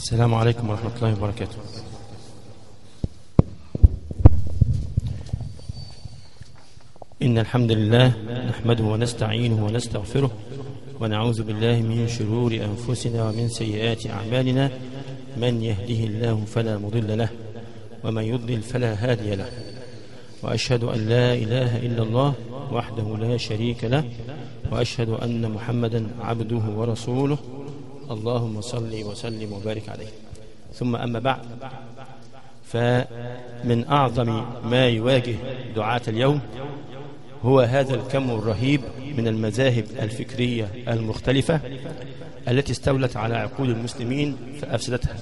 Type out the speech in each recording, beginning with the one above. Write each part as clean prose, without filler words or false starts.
السلام عليكم ورحمة الله وبركاته. إن الحمد لله نحمده ونستعينه ونستغفره ونعوذ بالله من شرور أنفسنا ومن سيئات أعمالنا، من يهده الله فلا مضل له ومن يضلل فلا هادي له، وأشهد أن لا إله إلا الله وحده لا شريك له، وأشهد أن محمدا عبده ورسوله، اللهم صل وسلم وبارك عليه. ثم أما بعد، فمن أعظم ما يواجه دعاة اليوم هو هذا الكم الرهيب من المذاهب الفكرية المختلفة التي استولت على عقول المسلمين فأفسدتها،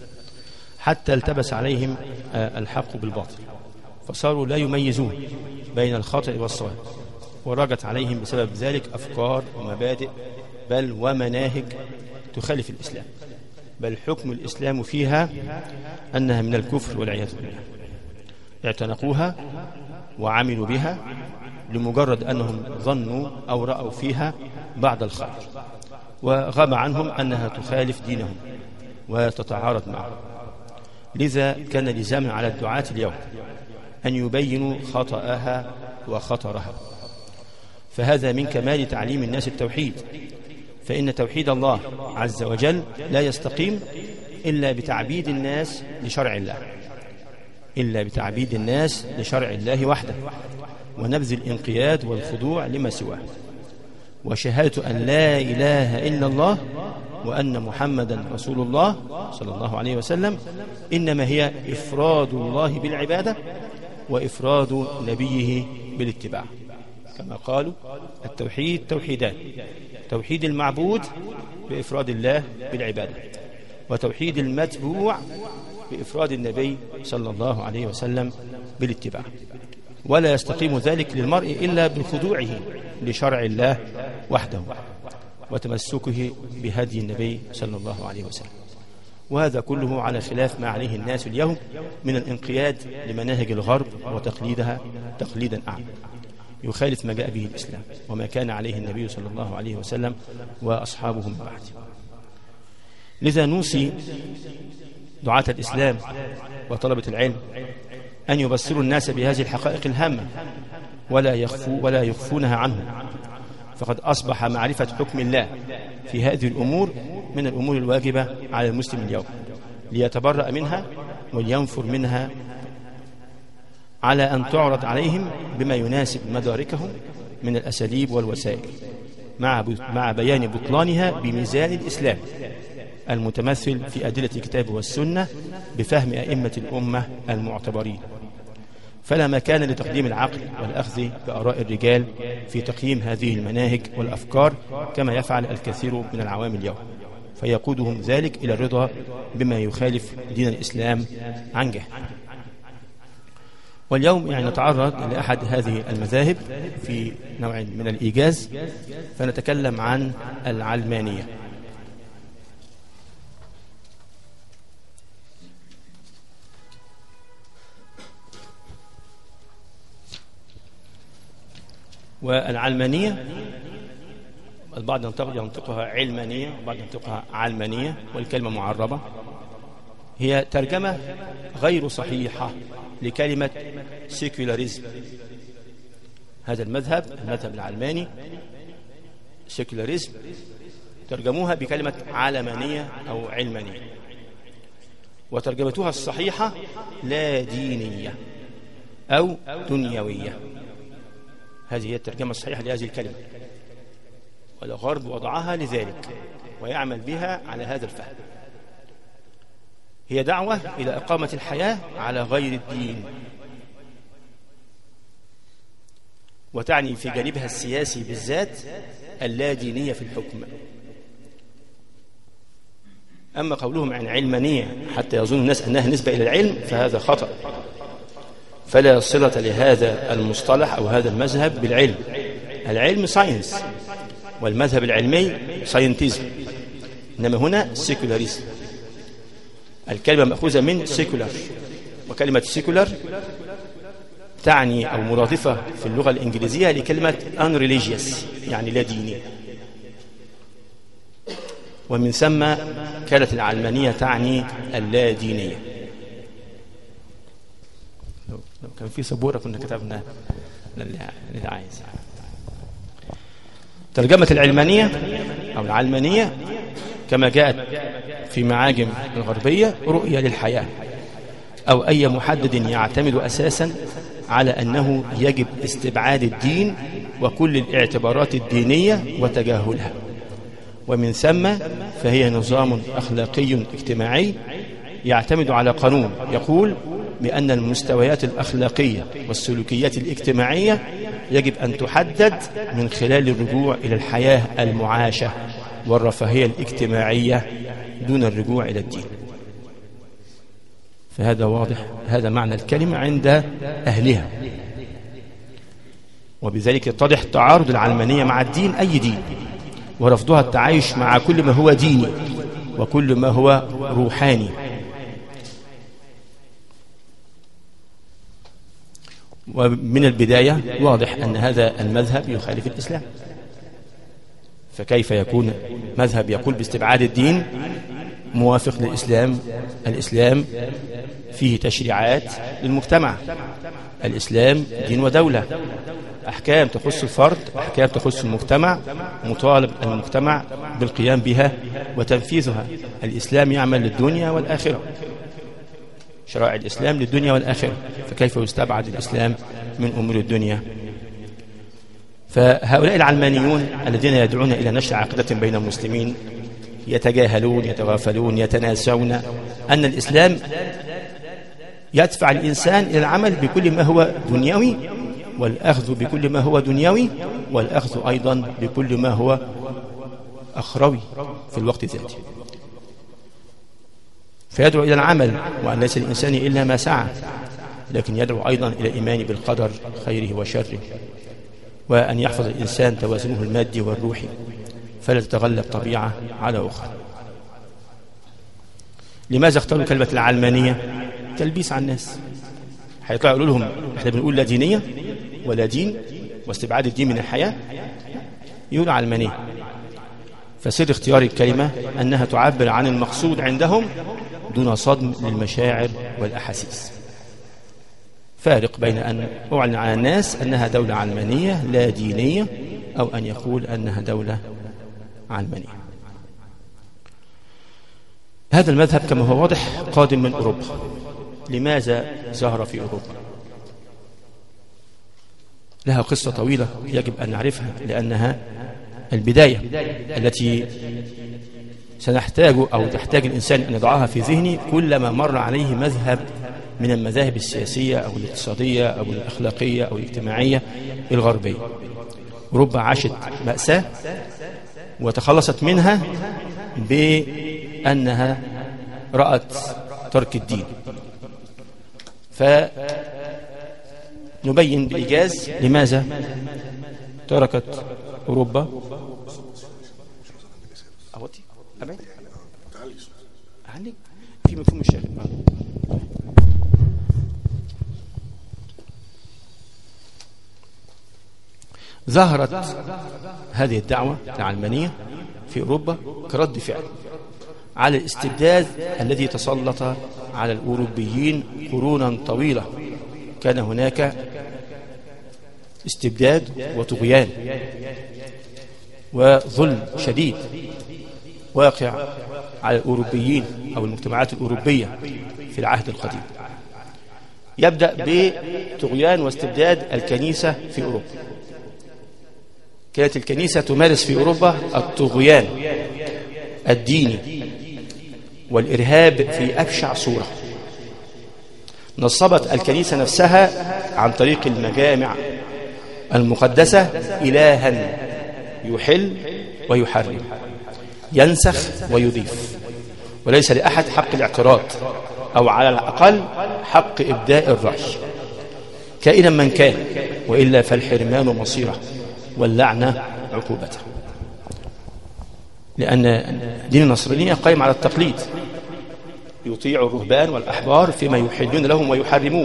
حتى التبس عليهم الحق بالباطل، فصاروا لا يميزون بين الخطأ والصواب، ورجت عليهم بسبب ذلك أفكار ومبادئ بل ومناهج تخالف الإسلام، بل حكم الإسلام فيها أنها من الكفر والعياذ بالله. اعتنقوها وعملوا بها لمجرد أنهم ظنوا أو رأوا فيها بعض الخير، وغاب عنهم أنها تخالف دينهم وتتعارض معه. لذا كان لزاما على الدعاة اليوم أن يبينوا خطأها وخطرها، فهذا من كمال تعليم الناس التوحيد، فإن توحيد الله عز وجل لا يستقيم إلا بتعبيد الناس لشرع الله، إلا بتعبيد الناس لشرع الله وحده، ونبذ الانقياد والخضوع لما سواه، وشهادة أن لا إله إلا الله وأن محمدا رسول الله صلى الله عليه وسلم إنما هي إفراد الله بالعبادة وإفراد نبيه بالاتباع، كما قالوا التوحيد توحيدان: توحيد المعبود بإفراد الله بالعبادة، وتوحيد المتبوع بإفراد النبي صلى الله عليه وسلم بالاتباع. ولا يستقيم ذلك للمرء إلا بخضوعه لشرع الله وحده وتمسكه بهدي النبي صلى الله عليه وسلم. وهذا كله على خلاف ما عليه الناس اليوم من الانقياد لمناهج الغرب وتقليدها تقليدا أعمى، يخالف ما جاء به الإسلام وما كان عليه النبي صلى الله عليه وسلم وأصحابه من بعده. لذا نوصي دعاة الإسلام وطلبة العلم أن يبصروا الناس بهذه الحقائق الهامة ولا يخفونها عنهم، فقد أصبح معرفة حكم الله في هذه الأمور من الأمور الواجبة على المسلم اليوم، ليتبرأ منها ولينفر منها على أن تعرض عليهم بما يناسب مداركهم من الأساليب والوسائل، مع بيان بطلانها بميزان الإسلام المتمثل في أدلة الكتاب والسنة بفهم أئمة الأمة المعتبرين. فلا مكان لتقديم العقل والأخذ بآراء الرجال في تقييم هذه المناهج والأفكار كما يفعل الكثير من العوام اليوم، فيقودهم ذلك إلى الرضا بما يخالف دين الإسلام عن جهل. واليوم نتعرض لأحد هذه المذاهب في نوع من الإيجاز، فنتكلم عن العلمانية. والعلمانية البعض ينطقها علمانية والبعض ينطقها علمانية، والكلمة معربة، هي ترجمة غير صحيحة لكلمة سيكولاريزم. هذا المذهب العلماني سيكولاريزم ترجموها بكلمة علمانية أو علمانية، وترجمتها الصحيحة لا دينية أو دنيوية. هذه هي الترجمة الصحيحة لهذه الكلمة، والغرب وضعها لذلك ويعمل بها على هذا الفهم. هي دعوة إلى إقامة الحياة على غير الدين، وتعني في جانبها السياسي بالذات اللادينية في الحكم. أما قولهم عن علمانية حتى يظن الناس أنها نسبة إلى العلم فهذا خطأ، فلا صلة لهذا المصطلح أو هذا المذهب بالعلم. العلم ساينس، والمذهب العلمي ساينتيزم، إنما هنا سيكولاريزم. الكلمة مأخوذة من سيكولار، وكلمة سيكولار تعني أو مرادفة في اللغة الإنجليزية لكلمة unreligious، يعني لا ديني. ومن ثم كانت العلمانية تعني اللادينية. لو كان في سبورة كنا كتبنا اللي عايز. ترجمة العلمانية أو العلمانية كما جاءت في معاجم الغربية رؤية للحياة، أو أي محدد يعتمد أساسا على أنه يجب استبعاد الدين وكل الاعتبارات الدينية وتجاهلها، ومن ثم فهي نظام أخلاقي اجتماعي يعتمد على قانون يقول بأن المستويات الأخلاقية والسلوكيات الاجتماعية يجب أن تحدد من خلال الرجوع إلى الحياة المعاشة والرفاهية الاجتماعية دون الرجوع إلى الدين. فهذا واضح، هذا معنى الكلمة عند أهلها، وبذلك يتضح تعارض العلمانية مع الدين، أي دين، ورفضها التعايش مع كل ما هو ديني وكل ما هو روحاني. ومن البداية واضح أن هذا المذهب يخالف الإسلام، فكيف يكون مذهب يقول باستبعاد الدين موافق للإسلام؟ الإسلام فيه تشريعات للمجتمع، الإسلام دين ودولة، أحكام تخص الفرد، أحكام تخص المجتمع، مطالب المجتمع بالقيام بها وتنفيذها. الإسلام يعمل للدنيا والآخرة، شرائع الإسلام للدنيا والآخرة، فكيف يستبعد الإسلام من أمور الدنيا؟ فهؤلاء العلمانيون الذين يدعون إلى نشر عقيدة بين المسلمين يتجاهلون، يتغافلون، يتناسون أن الإسلام يدفع الإنسان إلى العمل بكل ما هو دنيوي، والأخذ بكل ما هو دنيوي، والأخذ أيضا بكل ما هو أخروي في الوقت ذاته. فيدعو إلى العمل، وأن ليس الإنسان إلا ما سعى، لكن يدعو أيضا إلى الإيمان بالقدر خيره وشره، وأن يحفظ الإنسان توازنه المادي والروحي، فلا تتغلب طبيعة على أخرى. لماذا اختاروا كلمة العلمانية؟ تلبيس على الناس. هيطلعوا يقولوا لهم احنا بنقول لا دينية ولا دين واستبعاد الدين من الحياة، يقولوا علمانية. فسر اختيار الكلمة أنها تعبر عن المقصود عندهم دون صدم للمشاعر والأحاسيس. فارق بين أن أعلن على الناس أنها دولة علمانية لا دينية، أو أن يقول أنها دولة علمانية. هذا المذهب كما هو واضح قادم من أوروبا. لماذا ظهر في أوروبا؟ لها قصة طويلة يجب أن نعرفها، لأنها البداية التي سنحتاج أو تحتاج الإنسان أن يضعها في ذهنه كلما مر عليه مذهب من المذاهب السياسية أو الاقتصادية أو الأخلاقية أو الاجتماعية الغربية. أوروبا عاشت مأساة وتخلصت منها بأنها رأت ترك الدين. فنبين بإيجاز لماذا تركت أوروبا. أوتي أبعد عنك في مفهوم الشيخ. ظهرت هذه الدعوة العلمانية في أوروبا كرد فعل على الاستبداد الذي تسلط على الأوروبيين قرونا طويلة. كان هناك استبداد وطغيان وظلم شديد واقع على الأوروبيين أو المجتمعات الأوروبية في العهد القديم. يبدأ بطغيان واستبداد الكنيسة في أوروبا. كانت الكنيسة تمارس في أوروبا الطغيان الديني والإرهاب في أبشع صورة. نصبت الكنيسة نفسها عن طريق المجامع المقدسة إلها يحل ويحرم، ينسخ ويضيف، وليس لأحد حق الاعتراض أو على الأقل حق إبداء الرأي كائنا من كان، وإلا فالحرمان مصيره واللعنة عقوبته. لأن دين النصرانية قائم على التقليد، يطيع الرهبان والأحبار فيما يحلون لهم ويحرمون،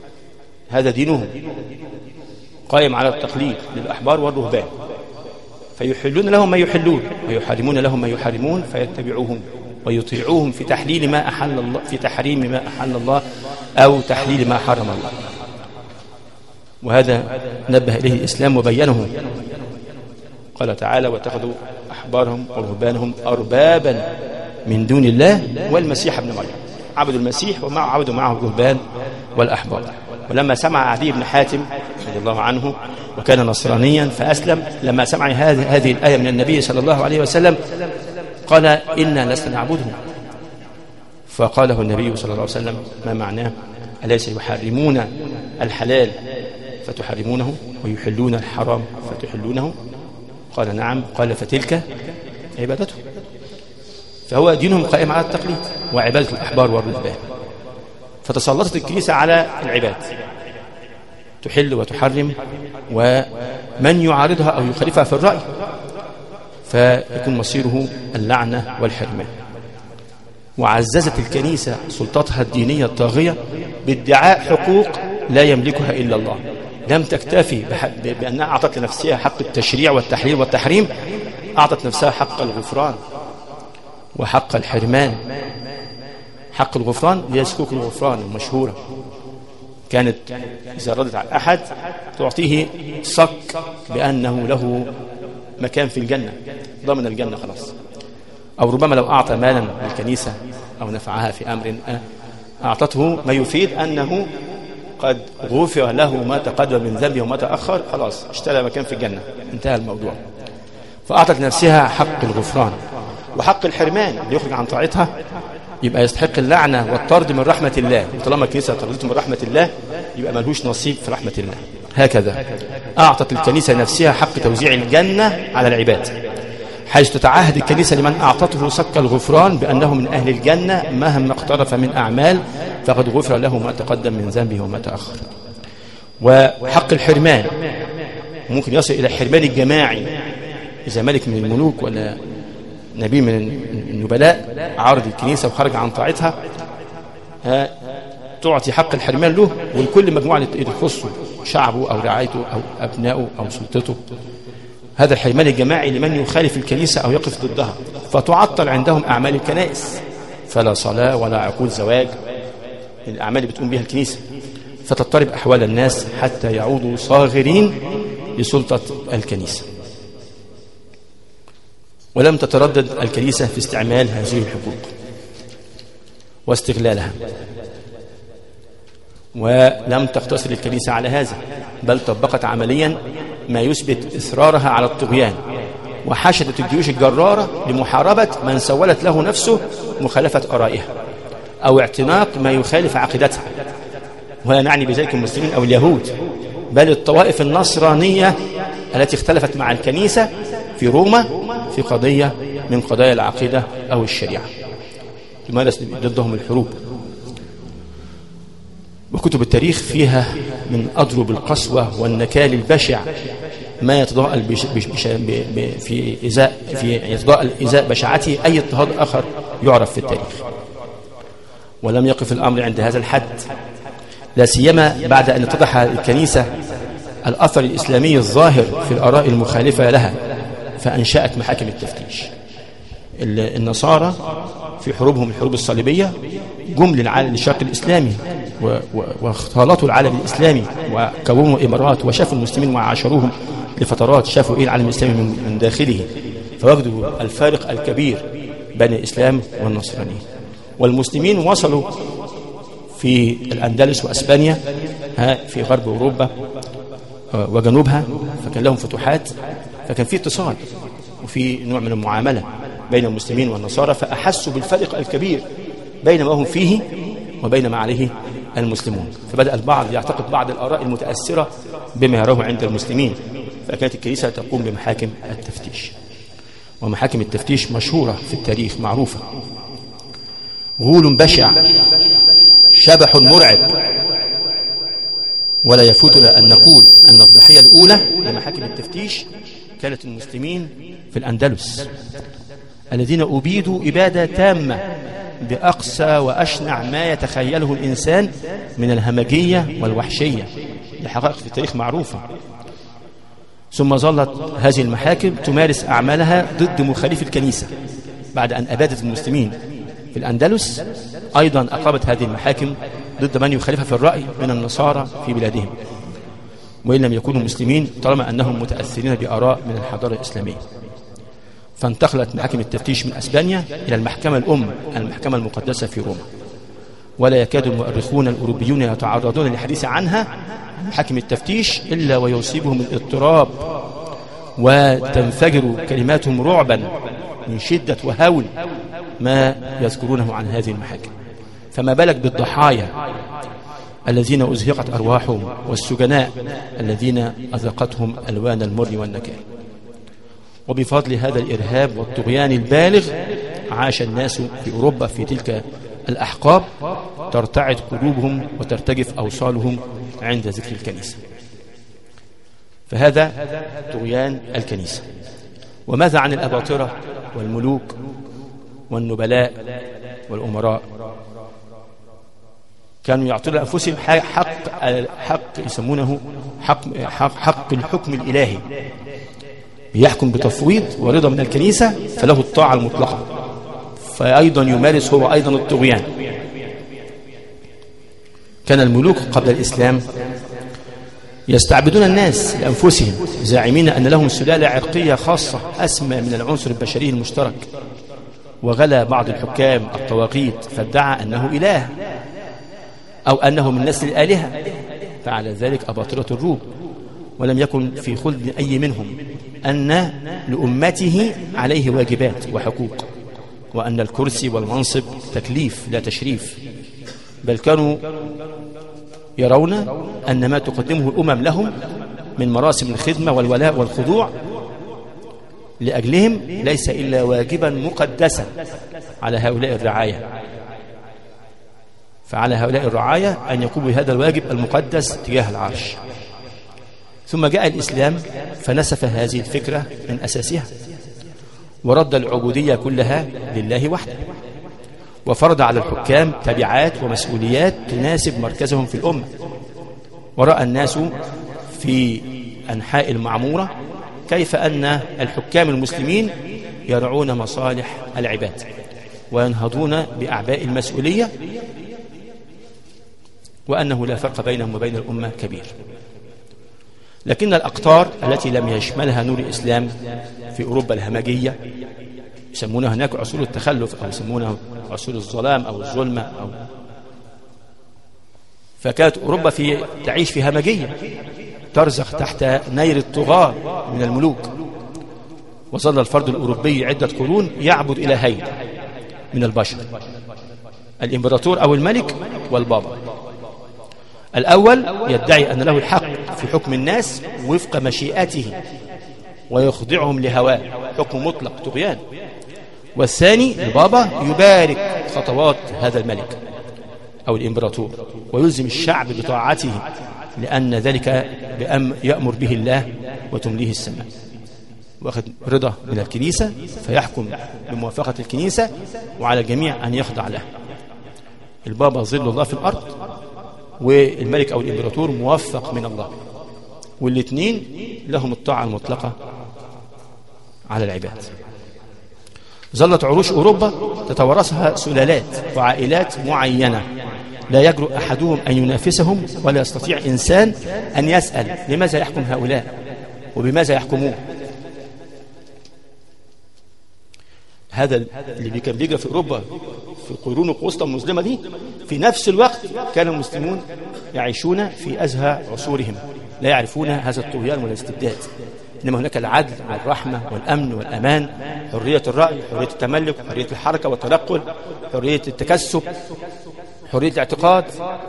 هذا دينهم قائم على التقليد للأحبار والرهبان. فيحلون لهم ما يحلون ويحرمون لهم ما يحرمون فيتبعوهم ويطيعوهم في تحليل ما أحل الله، في تحريم ما أحل الله أو تحليل ما حرم الله. وهذا نبه إليه الإسلام وبينه. قال تعالى: واتخذوا أحبارهم ورهبانهم أربابا من دون الله والمسيح ابن مريم. عبدوا المسيح عبدوا معه الرهبان والأحبار. ولما سمع عدي بن حاتم رضي الله عنه وكان نصرانيا فأسلم، لما سمع هذه الآية من النبي صلى الله عليه وسلم قال: إنا لسنا نعبدهم. فقاله النبي صلى الله عليه وسلم: ما معناه؟ أليس يحرمون الحلال فتحرمونه ويحلون الحرام فتحلونه؟ قال: نعم. قال: فتلك عبادته. فهو دينهم قائم على التقليد وعبادة الأحبار والرهبان. فتسلطت الكنيسة على العباد تحل وتحرم، ومن يعارضها أو يخالفها في الرأي فيكون مصيره اللعنة والحرمان. وعززت الكنيسة سلطتها الدينية الطاغية بادعاء حقوق لا يملكها إلا الله. لم تكتفي بأنها أعطت لنفسها حق التشريع والتحليل والتحريم، أعطت نفسها حق الغفران وحق الحرمان. حق الغفران هي سكوك الغفران المشهورة، كانت إذا ردت على أحد تعطيه صك بأنه له مكان في الجنة، ضمن الجنة خلاص. أو ربما لو أعطى مالا للكنيسة أو نفعها في أمر أعطته ما يفيد أنه قد غفر له ما تقدم من ذنبه وما تأخر، خلاص اشترى مكان في الجنة، انتهى الموضوع. فأعطت نفسها حق الغفران وحق الحرمان. اللي يخرج عن طاعتها يبقى يستحق اللعنة والطرد من رحمة الله، وطالما الكنيسة طردته من رحمة الله يبقى ملهوش نصيب في رحمة الله. هكذا أعطت الكنيسة نفسها حق توزيع الجنة على العباد، حيث تتعهد الكنيسة لمن أعطته صك الغفران بأنه من أهل الجنة مهما اقترف من أعمال فقد غفر له ما تقدم من ذنبه وما تأخر. وحق الحرمان ممكن يصل إلى الحرمان الجماعي، إذا ملك من الملوك ولا نبي من النبلاء عارض الكنيسة وخرج عن طاعتها تعطي حق الحرمان له ولكل مجموعة يخصه شعبه أو رعايته أو أبنائه أو سلطته. هذا الحرمان الجماعي لمن يخالف الكنيسة أو يقف ضدها، فتعطل عندهم أعمال الكنائس، فلا صلاة ولا عقود زواج، الأعمال اللي بتقوم بها الكنيسة، فتضطرب أحوال الناس حتى يعودوا صاغرين لسلطة الكنيسة. ولم تتردد الكنيسة في استعمال هذه الحقوق واستغلالها، ولم تقتصر الكنيسة على هذا، بل طبقت عمليا ما يثبت إصرارها على الطغيان، وحشدت الجيوش الجرارة لمحاربة من سولت له نفسه مخالفة آرائها أو اعتناق ما يخالف عقيدتها. ولا نعني بذلك المسلمين أو اليهود، بل الطوائف النصرانية التي اختلفت مع الكنيسة في روما في قضية من قضايا العقيدة أو الشريعة تمارس ضدهم الحروب. وكتب التاريخ فيها من أضرب القسوة والنكال البشع ما يتضاءل يتضاءل إزاء بشاعته أي اضطهاد آخر يعرف في التاريخ. ولم يقف الأمر عند هذا الحد، لا سيما بعد أن اتضح الكنيسة الأثر الإسلامي الظاهر في الآراء المخالفة لها، فأنشأت محاكم التفتيش. النصارى في حروبهم الحروب الصليبية جم للشرق الإسلامي واختلطوا العالم الإسلامي وكونوا إمارات وشافوا المسلمين وعاشروهم لفترات، شافوا إيه العالم الإسلامي من داخله، فوجدوا الفارق الكبير بين الإسلام والنصرانية. والمسلمين وصلوا في الأندلس وأسبانيا في غرب أوروبا وجنوبها، فكان لهم فتوحات، فكان في اتصال وفي نوع من المعاملة بين المسلمين والنصارى، فأحسوا بالفرق الكبير بين ما هم فيه وبين ما عليه المسلمون. فبدأ البعض يعتقد بعض الآراء المتأثرة بما يراه عند المسلمين، فكانت الكنيسة تقوم بمحاكم التفتيش. ومحاكم التفتيش مشهورة في التاريخ معروفة، غول بشع، شبح مرعب. ولا يفوتنا أن نقول أن الضحية الأولى لمحاكم التفتيش كانت المسلمين في الأندلس الذين أبيدوا إبادة تامة بأقصى وأشنع ما يتخيله الإنسان من الهمجية والوحشية، لحقائق في التاريخ معروفة. ثم ظلت هذه المحاكم تمارس أعمالها ضد مخالف الكنيسة بعد أن أبادت المسلمين في الأندلس. أيضا أقامت هذه المحاكم ضد من يخالفها في الرأي من النصارى في بلادهم، وإن لم يكونوا مسلمين طالما أنهم متأثرين بآراء من الحضارة الإسلامية. فانتقلت محاكم التفتيش من أسبانيا إلى المحكمة الأم، المحكمة المقدسة في روما، ولا يكاد المؤرخون الأوروبيون يتعرضون للحديث عنها محاكم التفتيش إلا ويصيبهم الاضطراب وتنفجر كلماتهم رعبا من شدة وهول ما يذكرونه عن هذه المحاكم. فما بالك بالضحايا الذين أزهقت أرواحهم والسجناء الذين أذقتهم ألوان المر والنكال. وبفضل هذا الإرهاب والطغيان البالغ عاش الناس في أوروبا في تلك الأحقاب، ترتعد قلوبهم وترتجف أوصالهم عند ذكر الكنيسة. فهذا طغيان الكنيسة. وماذا عن الأباطرة والملوك والنبلاء والأمراء؟ كانوا يعطون أنفسهم حق يسمونه حق الحكم الإلهي، يحكم بتفويض ورضا من الكنيسة، فله الطاعة المطلقة، فأيضا يمارس هو أيضا الطغيان. كان الملوك قبل الإسلام يستعبدون الناس لأنفسهم زاعمين أن لهم سلالة عرقية خاصة أسمى من العنصر البشري المشترك. وغلا بعض الحكام الطواغيت فادعى أنه إله أو أنه من نسل الآلهة، فعلى ذلك أباطرة الروم، ولم يكن في خلد أي منهم أن لأمته عليه واجبات وحقوق، وأن الكرسي والمنصب تكليف لا تشريف، بل كانوا يرون أن ما تقدمه الأمم لهم من مراسم الخدمة والولاء والخضوع لأجلهم ليس إلا واجبا مقدسا على هؤلاء الرعاية. فعلى هؤلاء الرعاية أن يقوموا بهذا الواجب المقدس تجاه العرش. ثم جاء الإسلام فنسف هذه الفكرة من أساسها، ورد العبودية كلها لله وحده، وفرض على الحكام تبعات ومسؤوليات تناسب مركزهم في الأمة. ورأى الناس في أنحاء المعمورة كيف أن الحكام المسلمين يرعون مصالح العباد وينهضون بأعباء المسؤولية، وأنه لا فرق بينهم وبين الأمة كبير. لكن الأقطار التي لم يشملها نور الإسلام في أوروبا الهمجية، يسمونها هناك عصور التخلف أو يسمونها عصور الظلام أو الظلمة فكانت أوروبا تعيش في همجية، ترزخ تحت نير الطغاة من الملوك. وظل الفرد الأوروبي عدة قرون يعبد إلهين من البشر، الإمبراطور أو الملك والبابا. الأول يدعي أن له الحق في حكم الناس وفق مشيئته ويخضعهم لهواه، حكم مطلق طغيان. والثاني البابا يبارك خطوات هذا الملك أو الإمبراطور ويلزم الشعب بطاعته، لأن ذلك يأمر به الله وتمليه السماء، واخذ رضا من الكنيسة فيحكم بموافقة الكنيسة، وعلى الجميع أن يخضع له. البابا ظل الله في الأرض، والملك أو الإمبراطور موفق من الله، والاثنين لهم الطاعة المطلقة على العباد. ظلت عروش أوروبا تتوارثها سلالات وعائلات معينة، لا يجرؤ أحدهم أن ينافسهم، ولا يستطيع إنسان أن يسأل لماذا يحكم هؤلاء وبماذا يحكمون. هذا اللي كان بيجرى في أوروبا في القرون الوسطى المظلمة دي، في نفس الوقت كان المسلمون يعيشون في أزهى عصورهم، لا يعرفون هذا الطغيان والاستبداد، إنما هناك العدل والرحمة والأمن والأمان، حرية الرأي، حرية التملك، حرية الحركة والتنقل، حرية التكسب، حرية الاعتقاد.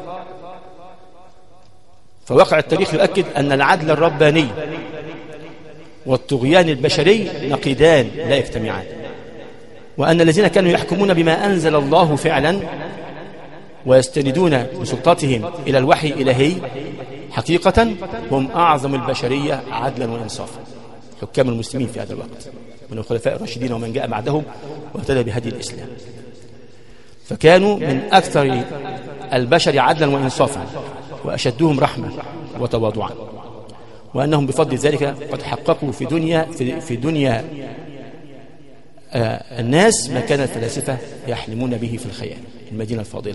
فواقع التاريخ يؤكد أن العدل الرباني والطغيان البشري نقيضان لا يجتمعان، وأن الذين كانوا يحكمون بما أنزل الله فعلا ويستندون بسلطتهم إلى الوحي الإلهي حقيقة هم أعظم البشرية عدلا وإنصافا، حكام المسلمين في هذا الوقت من الخلفاء الراشدين ومن جاء بعدهم واهتدى بهدي الإسلام. فكانوا من أكثر البشر عدلا وإنصافا، وأشدهم رحمة وتواضعا. وأنهم بفضل ذلك قد حققوا في دنيا الناس ما كان الفلاسفة يحلمون به في الخيال. المدينة الفاضلة،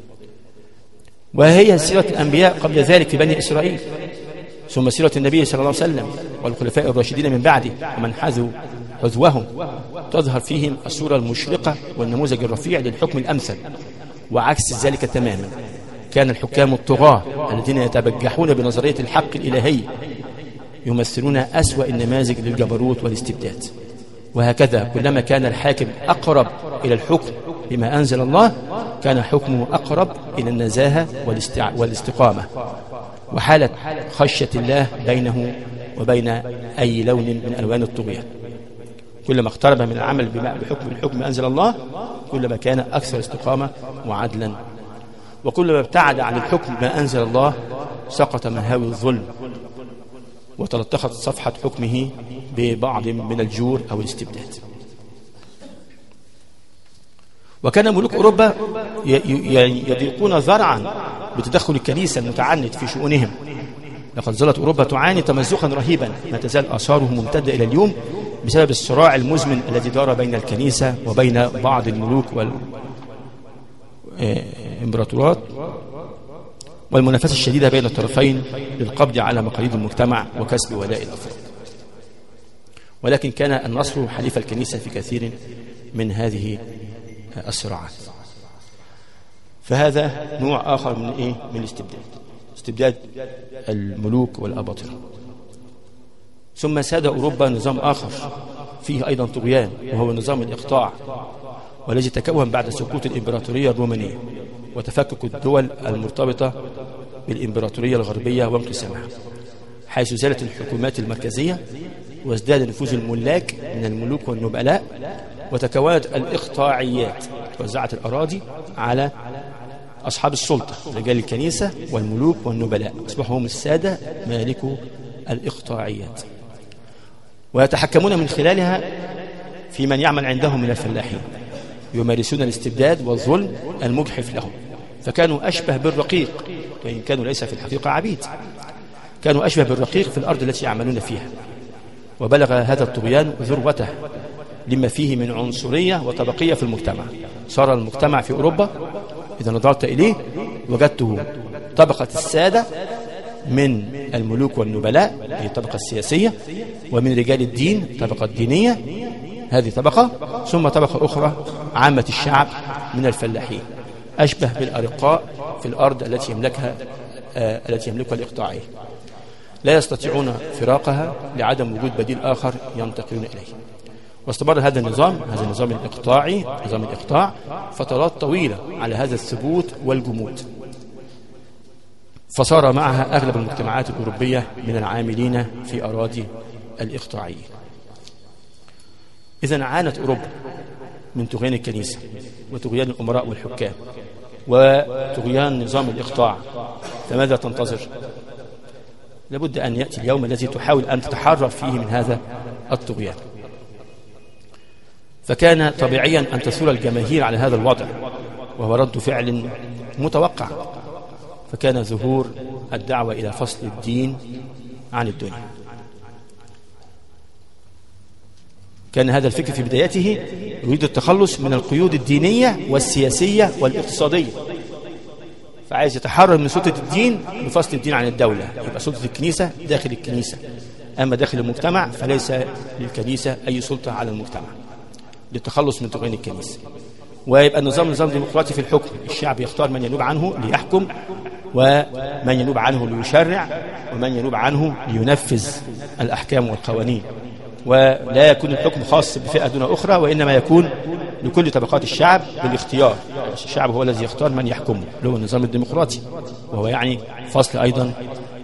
وهي سيرة الأنبياء قبل ذلك في بني إسرائيل، ثم سيرة النبي صلى الله عليه وسلم والخلفاء الراشدين من بعده ومن حذوا حذوهم، تظهر فيهم الصورة المشرقة والنموذج الرفيع للحكم الأمثل. وعكس ذلك تماما كان الحكام الطغاة الذين يتبجحون بنظرية الحق الإلهي يمثلون أسوأ النماذج للجبروت والاستبداد. وهكذا كلما كان الحاكم أقرب إلى الحكم بما أنزل الله كان حكمه أقرب إلى النزاهة والاستقامة وحالة خشية الله بينه وبين أي لون من ألوان الطغيان. كلما اقترب من العمل بحكم ما أنزل الله كلما كان أكثر استقامة وعدلا، وكلما ابتعد عن الحكم ما أنزل الله سقط مهاوي الظلم وتلطخت صفحة حكمه ببعض من الجور أو الاستبداد. وكان ملوك أوروبا يضيقون ذرعا بتدخل الكنيسة المتعنت في شؤونهم. لقد ظلت أوروبا تعاني تمزقا رهيبا ما تزال آثاره ممتدة إلى اليوم بسبب الصراع المزمن الذي دار بين الكنيسة وبين بعض الملوك والإمبراطورات، والمنافسة الشديدة بين الطرفين للقبض على مقاليد المجتمع وكسب ولاء الأفراد. ولكن كان النصر حليف الكنيسة في كثير من هذه الصراعات. فهذا نوع آخر من من الاستبداد، استبداد الملوك والأباطرة. ثم ساد أوروبا نظام آخر فيه أيضا طغيان، وهو نظام الإقطاع، والذي تكون بعد سقوط الإمبراطورية الرومانية وتفكك الدول المرتبطة بالإمبراطورية الغربية وانقسامها، حيث زالت الحكومات المركزية وازداد نفوذ الملاك من الملوك والنبلاء، وتكونت الإقطاعيات، توزعت الأراضي على أصحاب السلطة رجال الكنيسة والملوك والنبلاء، أصبحوا هم السادة مالكو الإقطاعيات، ويتحكمون من خلالها في من يعمل عندهم من الفلاحين، يمارسون الاستبداد والظلم المجحف لهم. فكانوا أشبه بالرقيق، وإن كانوا ليس في الحقيقة عبيد، كانوا أشبه بالرقيق في الأرض التي يعملون فيها. وبلغ هذا الطغيان ذروته لما فيه من عنصرية وطبقية في المجتمع. صار المجتمع في أوروبا إذا نظرت إليه وجدته طبقة السادة من الملوك والنبلاء، هي الطبقة السياسية، ومن رجال الدين طبقة دينية، هذه طبقة، ثم طبقة أخرى عامة الشعب من الفلاحين، أشبه بالأرقاء في الأرض التي يملكها الإقطاعي، لا يستطيعون فراقها لعدم وجود بديل آخر ينتقلون إليه. واستمر هذا النظام الإقطاعي، نظام الإقطاع، فترات طويلة على هذا الثبوت والجمود، فصار معها أغلب المجتمعات الأوروبية من العاملين في أراضي الإقطاعيين. إذن عانت أوروبا من طغيان الكنيسة وطغيان الأمراء والحكام وطغيان نظام الإقطاع، فماذا تنتظر؟ لابد أن يأتي اليوم الذي تحاول أن تتحرر فيه من هذا الطغيان. فكان طبيعيا أن تثور الجماهير على هذا الوضع، وهو رد فعل متوقع. فكان ظهور الدعوة إلى فصل الدين عن الدنيا. كان هذا الفكر في بدايته يريد التخلص من القيود الدينية والسياسية والاقتصادية، فعايز يتحرر من سلطة الدين بفصل الدين عن الدولة، يبقى سلطة الكنيسة داخل الكنيسة، أما داخل المجتمع فليس للكنيسة أي سلطة على المجتمع، للتخلص من طغيان الكنيسة. ويبقى النظام ديمقراطي في الحكم، الشعب يختار من ينوب عنه ليحكم، ومن ينوب عنه ليشرع، ومن ينوب عنه لينفذ الأحكام والقوانين. ولا يكون الحكم خاص بفئة دون أخرى، وإنما يكون لكل طبقات الشعب بالاختيار. الشعب هو الذي يختار من يحكمه، اللي هو النظام الديمقراطي، وهو يعني فصل أيضا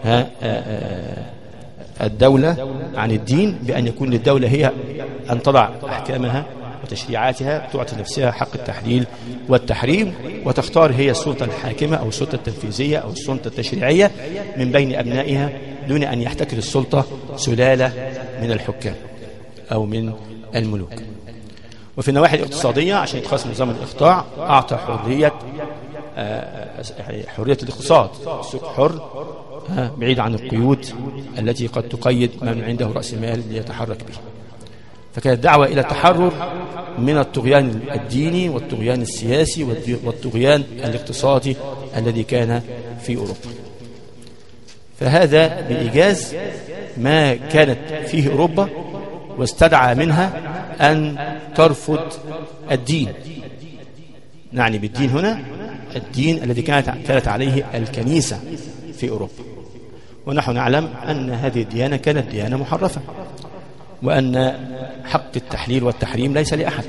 الدولة عن الدين، بأن يكون للدولة هي أن تضع أحكامها وتشريعاتها، تعطي نفسها حق التحليل والتحريم، وتختار هي السلطة الحاكمة أو السلطة التنفيذية أو السلطة التشريعية من بين أبنائها، دون أن يحتكر السلطة سلالة من الحكام أو من الملوك. وفي النواحي الاقتصادية، عشان يتخلص من نظام الإقطاع، أعطى حرية يعني حرية الاقتصاد، السوق حر بعيد عن القيود التي قد تقيد من عنده رأس مال ليتحرك به. فكانت دعوة إلى التحرر من الطغيان الديني والطغيان السياسي والطغيان الاقتصادي الذي كان في أوروبا. فهذا بإيجاز ما كانت فيه أوروبا، واستدعى منها أن ترفض الدين. نعني بالدين هنا الدين الذي كانت عليه الكنيسة في أوروبا، ونحن نعلم أن هذه الديانة كانت ديانة محرفة، وأن حق التحليل والتحريم ليس لأحد.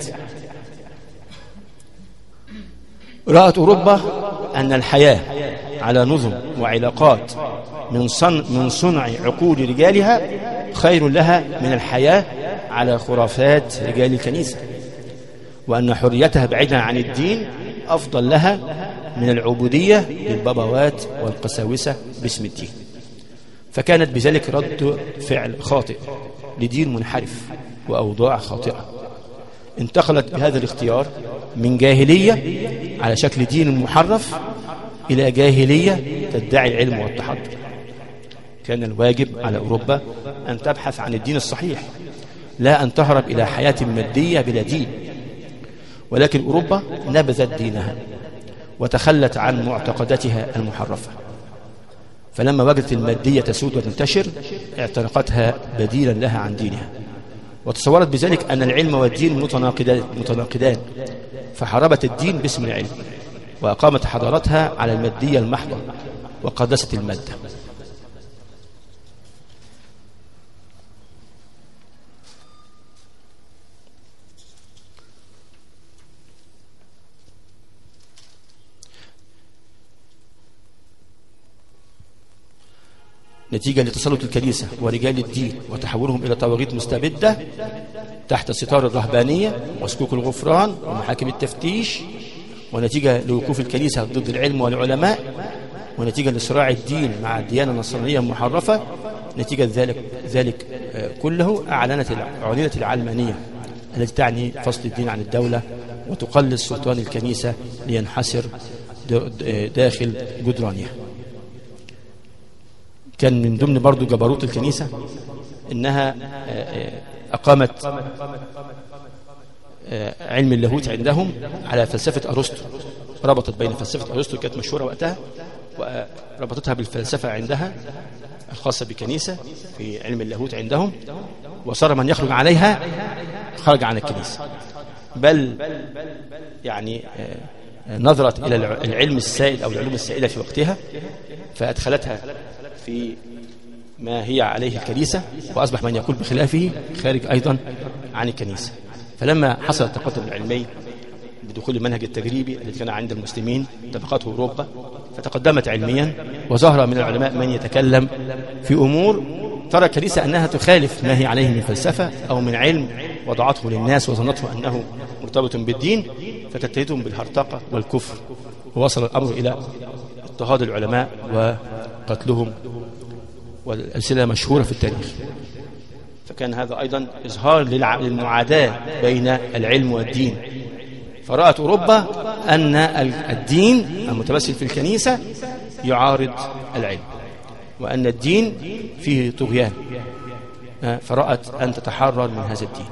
رأت أوروبا أن الحياة على نظم وعلاقات من صنع عقول رجالها خير لها من الحياة على خرافات رجال الكنيسة، وأن حريتها بعيدا عن الدين أفضل لها من العبودية للبابوات والقساوسة باسم الدين. فكانت بذلك رد فعل خاطئ لدين منحرف وأوضاع خاطئة، انتقلت بهذا الاختيار من جاهلية على شكل دين محرف إلى جاهلية تدعي العلم والتحضر. كان الواجب على أوروبا أن تبحث عن الدين الصحيح، لا أن تهرب إلى حياة مادية بلا دين. ولكن أوروبا نبذت دينها وتخلت عن معتقداتها المحرفة، فلما وجدت المادية تسود وتنتشر اعتنقتها بديلا لها عن دينها، وتصورت بذلك أن العلم والدين متناقضان، فحاربت الدين باسم العلم، وأقامت حضارتها على المادية المحضة وقدست المادة. نتيجة لتسلط الكنيسة ورجال الدين وتحولهم إلى طواغيت مستبدة تحت ستار الرهبانية وسكوك الغفران ومحاكم التفتيش، ونتيجة لوقوف الكنيسة ضد العلم والعلماء، ونتيجة لصراع الدين مع الديانة النصرانية المحرفة، نتيجة ذلك كله أعلنت العلمانية التي تعني فصل الدين عن الدولة وتقلص سلطان الكنيسة لينحسر داخل جدرانها. كان من ضمن برضو جبروت الكنيسة إنها أقامت علم اللاهوت عندهم على فلسفة أرسطو، ربطت بين فلسفة أرسطو كانت مشهورة وقتها وربطتها بالفلسفة عندها الخاصة بالكنيسة في علم اللاهوت عندهم، وصار من يخرج عليها خرج عن الكنيسة، بل يعني نظرت إلى العلم السائد أو العلوم السائدة في وقتها فأدخلتها في ما هي عليه الكنيسة، وأصبح من يقول بخلافه خارج أيضا عن الكنيسة. فلما حصل التقدم العلمي بدخول المنهج التجريبي الذي كان عند المسلمين طبقته أوروبا، فتقدمت علميا وظهر من العلماء من يتكلم في أمور ترى الكنيسة أنها تخالف ما هي عليه من فلسفة أو من علم وضعته للناس وظنته أنه مرتبط بالدين، فتتهمهم بالهرطقة والكفر، ووصل الأمر إلى اضطهاد العلماء وقتلهم، والأمثلة مشهورة في التاريخ. فكان هذا أيضا إظهار للمعاداة بين العلم والدين. فرأت أوروبا أن الدين المتمثل في الكنيسة يعارض العلم، وأن الدين فيه طغيان، فرأت أن تتحرر من هذا الدين.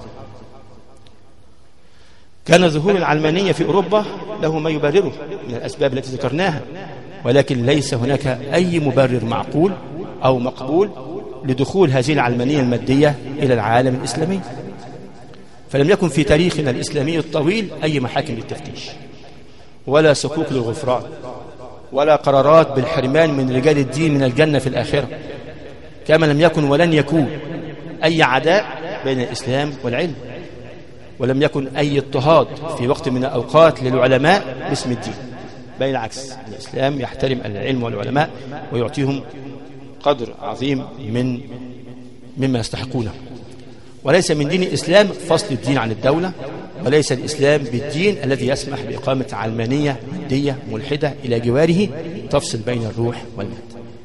كان ظهور العلمانية في أوروبا له ما يبرره من الأسباب التي ذكرناها، ولكن ليس هناك أي مبرر معقول أو مقبول لدخول هذه العلمانية المادية إلى العالم الإسلامي. فلم يكن في تاريخنا الإسلامي الطويل أي محاكم للتفتيش، ولا سكوك للغفران، ولا قرارات بالحرمان من رجال الدين من الجنة في الآخرة، كما لم يكن ولن يكون أي عداء بين الإسلام والعلم، ولم يكن أي اضطهاد في وقت من الأوقات للعلماء باسم الدين، بل العكس، الإسلام يحترم العلم والعلماء ويعطيهم قدر عظيم مما يستحقونه. وليس من دين الإسلام فصل الدين عن الدولة، وليس الإسلام بالدين الذي يسمح بإقامة علمانية مادية ملحدة إلى جواره تفصل بين الروح والمادة.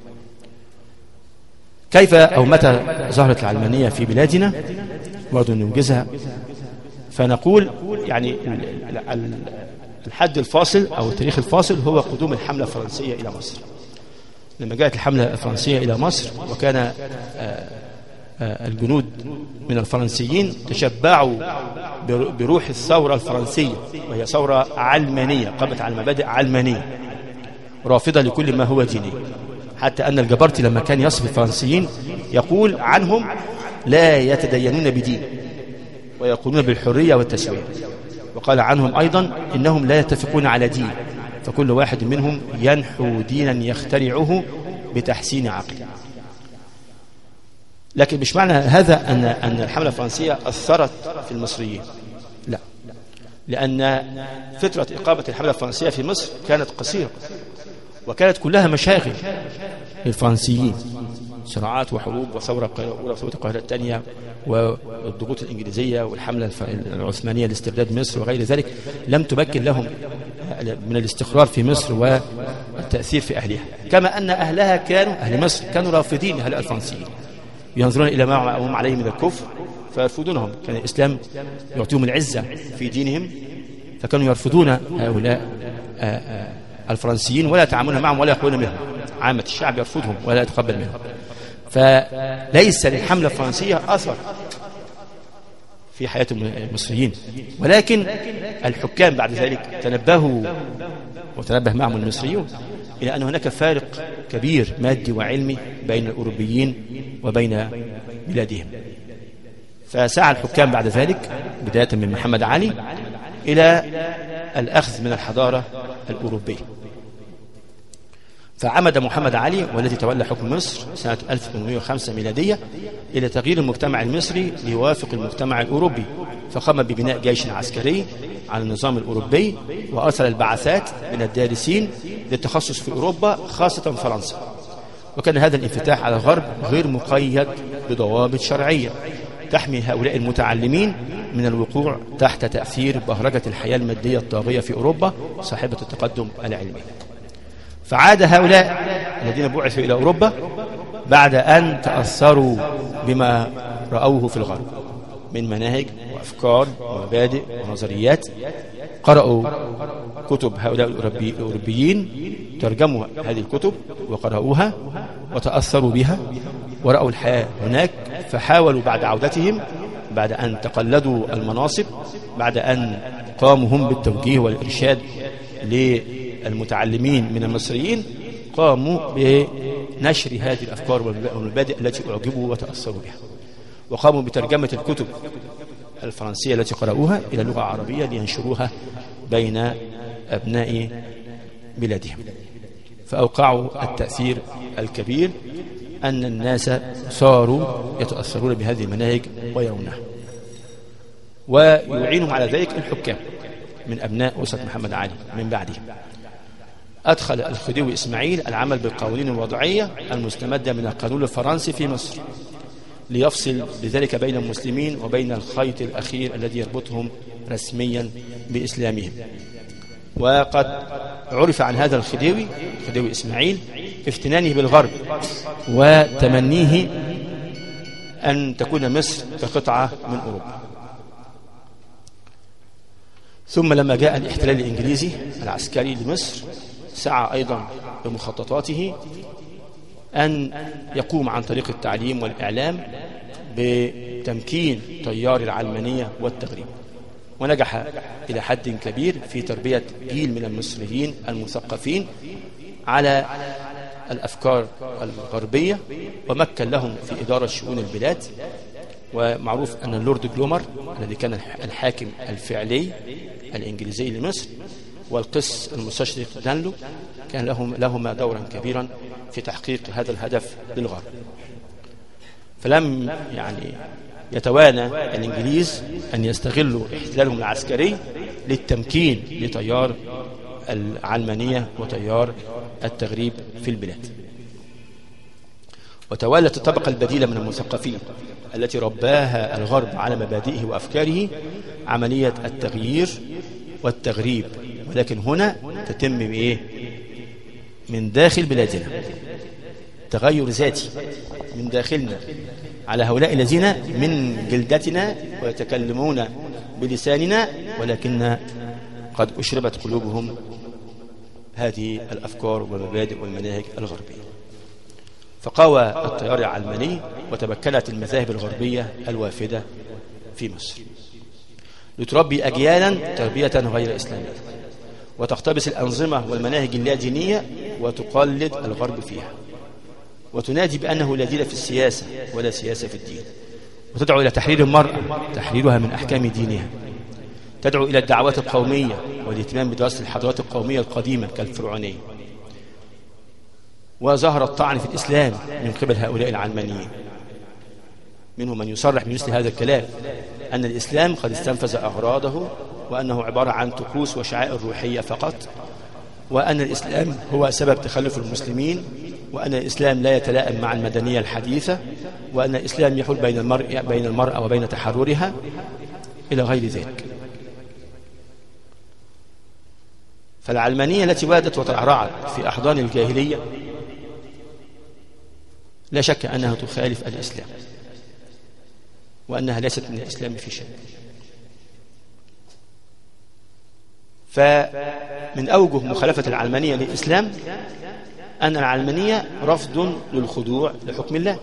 كيف أو متى ظهرت العلمانية في بلادنا؟ برضو نوجزها. فنقول يعني الحد الفاصل أو التاريخ الفاصل هو قدوم الحملة الفرنسية إلى مصر. لما جاءت الحملة الفرنسية إلى مصر وكان الجنود من الفرنسيين تشبعوا بروح الثورة الفرنسية، وهي ثورة علمانية قامت على مبادئ علمانية رافضة لكل ما هو ديني، حتى أن الجبرتي لما كان يصف الفرنسيين يقول عنهم لا يتدينون بدين ويقولون بالحرية والتسوية، وقال عنهم أيضا إنهم لا يتفقون على دين، فكل واحد منهم ينحو دينا يخترعه بتحسين عقله. لكن مش معنى هذا أن الحملة الفرنسية أثرت في المصريين، لا، لأن فترة إقامة الحملة الفرنسية في مصر كانت قصيرة وكانت كلها مشاغل للفرنسيين، صراعات وحروب وثورة الأولى وثورة القاهرة الثانية والضغوط الإنجليزية والحملة العثمانية لاسترداد مصر وغير ذلك، لم تمكن لهم من الاستقرار في مصر والتأثير في أهلها، كما أن أهلها أهل مصر كانوا رافضين لهؤلاء الفرنسيين، ينظرون إلى ما هم عليه من الكفر فيرفضونهم. كان الإسلام يعطيهم العزة في دينهم، فكانوا يرفضون هؤلاء الفرنسيين ولا يتعاملون معهم ولا يقبلون منهم، عامة الشعب يرفضهم ولا يتقبل منهم. فليس للحملة الفرنسية أثر في حياة المصريين، ولكن الحكام بعد ذلك تنبهوا وتنبه معهم المصريون إلى أن هناك فارق كبير مادي وعلمي بين الأوروبيين وبين بلادهم، فسعى الحكام بعد ذلك بداية من محمد علي إلى الأخذ من الحضارة الأوروبية. فعمد محمد علي والذي تولى حكم مصر سنة 1805 ميلادية إلى تغيير المجتمع المصري ليوافق المجتمع الأوروبي، فقام ببناء جيش عسكري على النظام الأوروبي، وأرسل البعثات من الدارسين للتخصص في أوروبا خاصة فرنسا. وكان هذا الانفتاح على الغرب غير مقيد بضوابط شرعية تحمي هؤلاء المتعلمين من الوقوع تحت تأثير بهرجة الحياة المادية الطاغية في أوروبا صاحبة التقدم العلمي. فعاد هؤلاء الذين بعثوا إلى أوروبا بعد أن تأثروا بما رأوه في الغرب من مناهج وأفكار ومبادئ ونظريات، قرأوا كتب هؤلاء الأوروبيين، ترجموا هذه الكتب وقرأوها وتأثروا بها ورأوا الحياة هناك، فحاولوا بعد عودتهم بعد أن تقلدوا المناصب، بعد أن قاموا هم بالتوجيه والإرشاد للمتعلمين من المصريين، قاموا بنشر هذه الأفكار والمبادئ التي أعجبوا وتأثروا بها، وقاموا بترجمة الكتب الفرنسية التي قرأوها إلى اللغة العربية لينشروها بين أبناء بلادهم. فأوقعوا التأثير الكبير أن الناس صاروا يتأثرون بهذه المناهج ويرونها، ويعينهم على ذلك الحكام من أبناء أسرة محمد علي من بعدهم. أدخل الخديوي إسماعيل العمل بالقوانين الوضعية المستمدة من القانون الفرنسي في مصر ليفصل بذلك بين المسلمين وبين الخيط الأخير الذي يربطهم رسميا بإسلامهم. وقد عرف عن هذا الخديوي إسماعيل افتنانه بالغرب وتمنيه أن تكون مصر كقطعة من أوروبا. ثم لما جاء الاحتلال الإنجليزي العسكري لمصر سعى أيضا بمخططاته أن يقوم عن طريق التعليم والإعلام بتمكين تيار العلمانية والتغريب، ونجح إلى حد كبير في تربية جيل من المصريين المثقفين على الأفكار الغربية، ومكن لهم في إدارة شؤون البلاد. ومعروف أن اللورد جلومر الذي كان الحاكم الفعلي الإنجليزي لمصر والقس المستشرق دانلو كان لهما دورا كبيرا في تحقيق هذا الهدف للغرب. فلم يتوانى الإنجليز أن يستغلوا احتلالهم العسكري للتمكين لتيار العلمانية وتيار التغريب في البلاد. وتولت الطبقة البديلة من المثقفين التي رباها الغرب على مبادئه وأفكاره عملية التغيير والتغريب، ولكن هنا تتم من داخل بلادنا، تغير ذاتي من داخلنا على هؤلاء الذين من جلدتنا ويتكلمون بلساننا ولكن قد أشربت قلوبهم هذه الأفكار والمبادئ والمناهج الغربية، فقوى التيار العلماني وتمكنت المذاهب الغربية الوافدة في مصر لتربي أجيالا تربية غير إسلامية، وتقتبس الأنظمة والمناهج اللادينية وتقلد الغرب فيها، وتنادي بأنه لا دين في السياسة ولا سياسة في الدين، وتدعو إلى تحرير المرأة تحريرها من أحكام دينها، تدعو إلى الدعوات القومية والاهتمام بدراسة الحضارات القومية القديمة كالفرعونية. وظهر الطعن في الإسلام من قبل هؤلاء العلمانيين، منهم من يصرح بمثل هذا الكلام أن الإسلام قد استنفذ أغراضه، وأنه عبارة عن طقوس وشعائر روحية فقط، وأن الإسلام هو سبب تخلف المسلمين، وأن الإسلام لا يتلائم مع المدنية الحديثة، وأن الإسلام يحول بين المرأة وبين تحررها إلى غير ذلك. فالعلمانية التي ولدت وترعرعت في أحضان الجاهلية لا شك أنها تخالف الإسلام، وأنها ليست من الإسلام في شيء. فمن أوجه مخالفة العلمانية للإسلام أن العلمانية رفض للخضوع لحكم الله.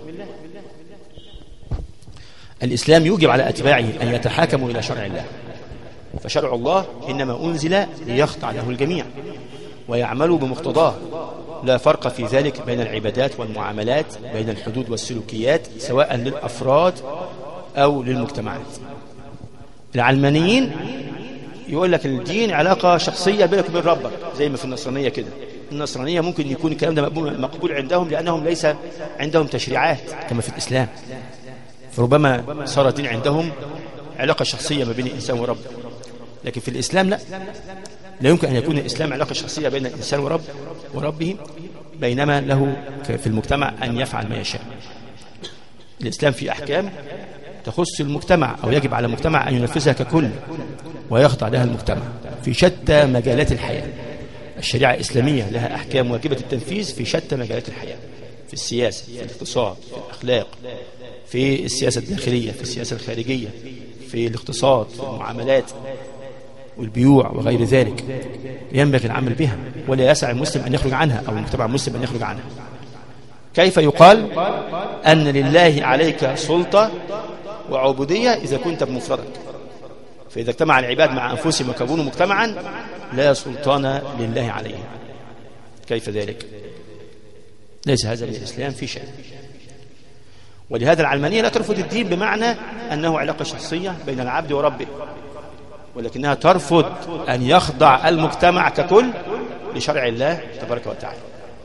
الإسلام يوجب على أتباعه أن يتحاكموا إلى شرع الله، فشرع الله إنما أنزل ليخضع له الجميع ويعملوا بمقتضاه، لا فرق في ذلك بين العبادات والمعاملات، بين الحدود والسلوكيات، سواء للأفراد أو للمجتمعات. العلمانيين يقول لك الدين علاقة شخصية بينك وبين ربك، زي ما في النصرانية كده. النصرانية ممكن يكون الكلام ده مقبول عندهم لأنهم ليس عندهم تشريعات كما في الإسلام، فربما صار الدين عندهم علاقة شخصية ما بين الإنسان ورب. لكن في الإسلام لا يمكن أن يكون الإسلام علاقة شخصية بين الإنسان وربه، بينما له في المجتمع أن يفعل ما يشاء. الإسلام في أحكام تخص المجتمع، أو يجب على المجتمع أن ينفذها ككل ويخضع لها المجتمع في شتى مجالات الحياة. الشريعة الإسلامية لها أحكام واجبة التنفيذ في شتى مجالات الحياة، في السياسة، في الاقتصاد، في الأخلاق، في السياسة الداخلية، في السياسة الخارجية، في الاقتصاد، في المعاملات والبيوع وغير ذلك، ينبغي العمل بها، ولا يسع المسلم أن يخرج عنها أو المجتمع المسلم أن يخرج عنها. كيف يقال أن لله عليك سلطة وعبودية إذا كنت بمفردك؟ فإذا اجتمع العباد مع أنفسهم وكونوا مجتمعا لا سلطان لله عليهم. كيف ذلك؟ ليس هذا من الإسلام في شيء. ولهذا العلمانية لا ترفض الدين بمعنى أنه علاقة شخصية بين العبد وربه، ولكنها ترفض أن يخضع المجتمع ككل لشرع الله تبارك وتعالى.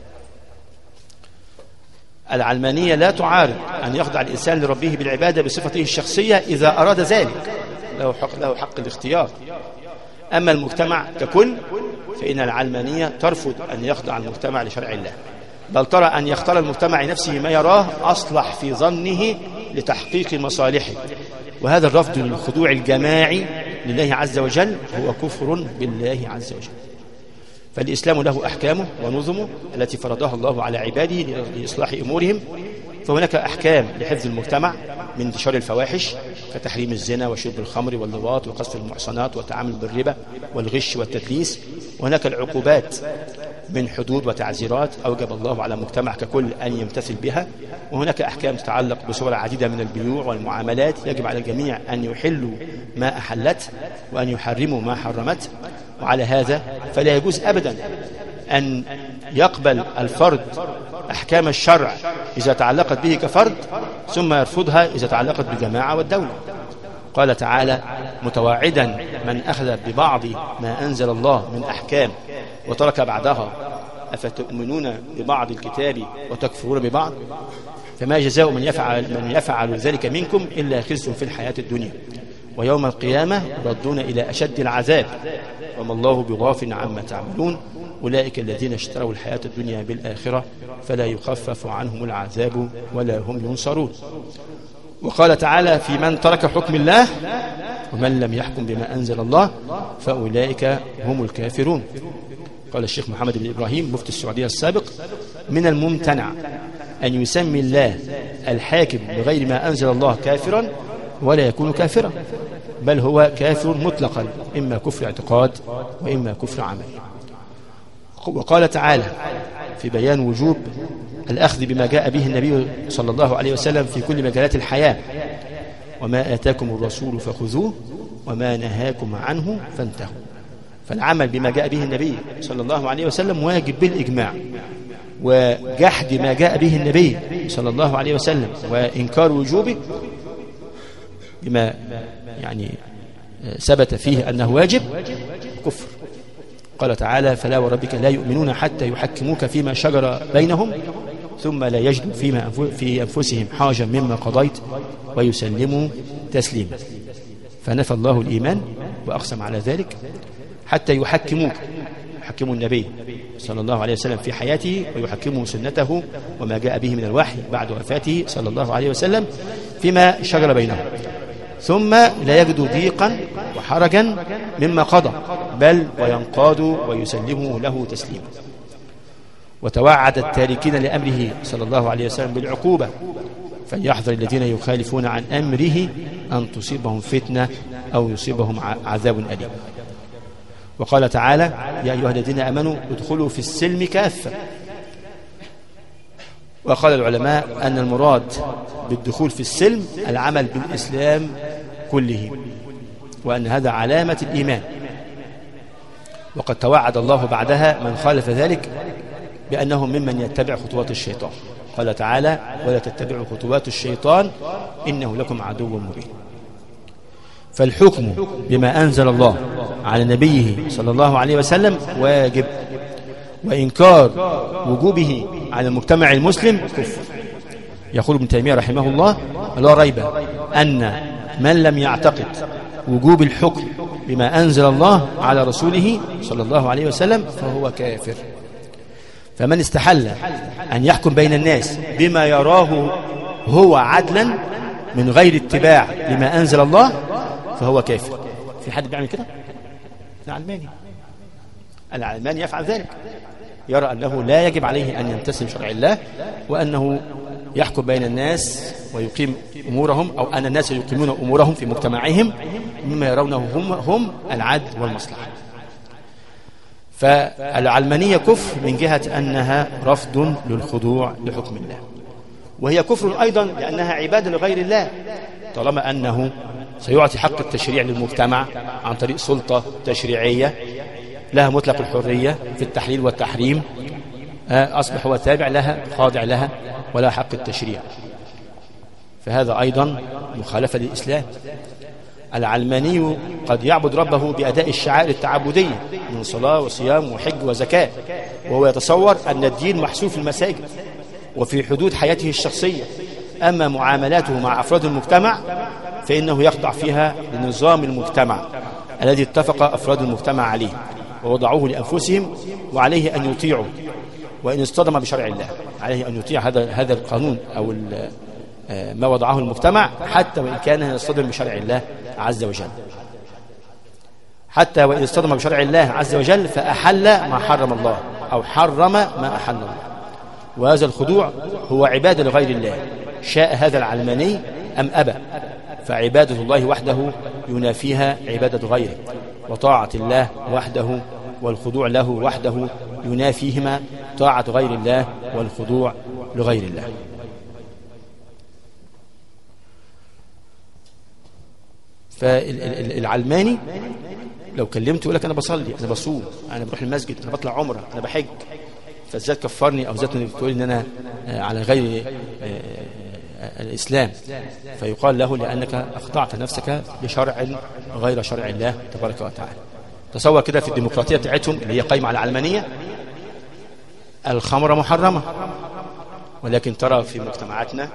العلمانية لا تعارض أن يخضع الإنسان لربه بالعبادة بصفته الشخصية إذا أراد ذلك، له حق الاختيار. أما المجتمع ككل فإن العلمانية ترفض أن يخضع المجتمع لشرع الله، بل ترى أن يختار المجتمع نفسه ما يراه أصلح في ظنه لتحقيق مصالحه. وهذا الرفض للخضوع الجماعي لله عز وجل هو كفر بالله عز وجل. فالإسلام له أحكامه ونظمه التي فرضها الله على عباده لإصلاح أمورهم. فهناك أحكام لحفظ المجتمع من انتشار الفواحش كتحريم الزنا وشرب الخمر واللواط وقذف المحصنات والتعامل بالربا والغش والتدليس. وهناك العقوبات من حدود وتعزيرات أوجب الله على المجتمع ككل أن يمتثل بها. وهناك أحكام تتعلق بصور عديدة من البيوع والمعاملات يجب على الجميع أن يحلوا ما أحلت وأن يحرموا ما حرمت. وعلى هذا فلا يجوز أبدا أن يقبل الفرد أحكام الشرع إذا تعلقت به كفرد ثم يرفضها إذا تعلقت بالجماعة والدولة. قال تعالى متواعدا من أخذ ببعض ما أنزل الله من أحكام وترك بعضها أفتؤمنون ببعض الكتاب وتكفرون ببعض فما جزاء من يفعل ذلك منكم إلا خزي في الحياة الدنيا ويوم القيامة يردون إلى أشد العذاب وما الله بغافل عما تعملون أولئك الذين اشتروا الحياة الدنيا بالآخرة فلا يخفف عنهم العذاب ولا هم ينصرون. وقال تعالى في من ترك حكم الله ومن لم يحكم بما أنزل الله فأولئك هم الكافرون. قال الشيخ محمد بن إبراهيم مفتي السعودية السابق من الممتنع أن يسمي الله الحاكم بغير ما أنزل الله كافرا ولا يكون كافرا، بل هو كافر مطلقا، إما كفر اعتقاد وإما كفر عمل. وقال تعالى في بيان وجوب الأخذ بما جاء به النبي صلى الله عليه وسلم في كل مجالات الحياة: وما آتاكم الرسول فخذوه وما نهاكم عنه فانتهوا. فالعمل بما جاء به النبي صلى الله عليه وسلم واجب بالإجماع، وجحد ما جاء به النبي صلى الله عليه وسلم وإنكار وجوبه بما يعني ثبت فيه أنه واجب كفر. قال تعالى: فلا وربك لا يؤمنون حتى يحكموك فيما شجر بينهم ثم لا يجدوا في أنفسهم حاجة مما قضيت ويسلموا تسليما. فنفى الله الإيمان وأقسم على ذلك حتى يحكموك، يحكموا النبي صلى الله عليه وسلم في حياته ويحكموا سنته وما جاء به من الوحي بعد وفاته صلى الله عليه وسلم فيما شجر بينهم، ثم لا يجدوا ضيقا وحرجا مما قضى، بل وينقادوا ويسلموا له تسليما. وتوعد التاركين لأمره صلى الله عليه وسلم بالعقوبة: فليحذر الذين يخالفون عن أمره أن تصيبهم فتنة أو يصيبهم عذاب أليم. وقال تعالى: يا أيها الذين آمنوا ادخلوا في السلم كافة. وقال العلماء أن المراد بالدخول في السلم العمل بالإسلام كله، وأن هذا علامة الإيمان. وقد توعد الله بعدها من خالف ذلك بأنهم ممن يتبع خطوات الشيطان. قال تعالى: ولا تتبعوا خطوات الشيطان إنه لكم عدو مبين. فالحكم بما أنزل الله على نبيه صلى الله عليه وسلم واجب، وإنكار وجوبه على المجتمع المسلم كفر. يقول ابن تيمية رحمه الله: لا ريب أن من لم يعتقد وجوب الحكم بما أنزل الله على رسوله صلى الله عليه وسلم فهو كافر. فمن استحل أن يحكم بين الناس بما يراه هو عدلا من غير اتباع لما أنزل الله فهو كافر. في حد بيعمل كده؟ العلماني يفعل ذلك، يرى أنه لا يجب عليه أن يمتثل شرع الله، وأنه يحكم بين الناس ويقيم أمورهم، أو أن الناس يقيمون أمورهم في مجتمعهم مما يرونه هم العدل والمصلحة. فالعلمانية كفر من جهة أنها رفض للخضوع لحكم الله، وهي كفر أيضا لأنها عبادة لغير الله، طالما أنه سيعطي حق التشريع للمجتمع عن طريق سلطة تشريعية لها مطلق الحرية في التحليل والتحريم، أصبح هو تابع لها خاضع لها ولا حق التشريع. فهذا أيضا مخالفة للإسلام. العلماني قد يعبد ربه بأداء الشعائر التعبدية من صلاة وصيام وحج وزكاة، وهو يتصور أن الدين محصور في المساجد وفي حدود حياته الشخصية، أما معاملاته مع أفراد المجتمع فإنه يخضع فيها لنظام المجتمع الذي اتفق أفراد المجتمع عليه ووضعوه لأنفسهم، وعليه أن يطيعوا وإن اصطدم بشرع الله. عليه أن يطيع هذا القانون أو ما وضعه المجتمع حتى وإن كان يصطدم بشرع الله عز وجل، حتى وإن اصطدم بشرع الله عز وجل فأحل ما حرم الله أو حرم ما أحل الله. وهذا الخضوع هو عبادة لغير الله، شاء هذا العلماني أم أبى. فعبادة الله وحده ينافيها عبادة غيره، وطاعة الله وحده والخضوع له وحده ينافيهما طاعة غير الله والخضوع لغير الله. فالعلماني لو كلمته يقول لك أنا بصلي، أنا بصوم، أنا بروح المسجد، أنا بطلع عمرة، أنا بحج، فالذات كفرني أو ذات تقول إن أنا على غير الإسلام، فيقال له لأنك أخضعت نفسك لشرع غير شرع الله تبارك وتعالى. تصور كده في الديمقراطية بتاعتهم اللي هي قائمة على العلمانية، الخمر محرمة، ولكن ترى في مجتمعاتنا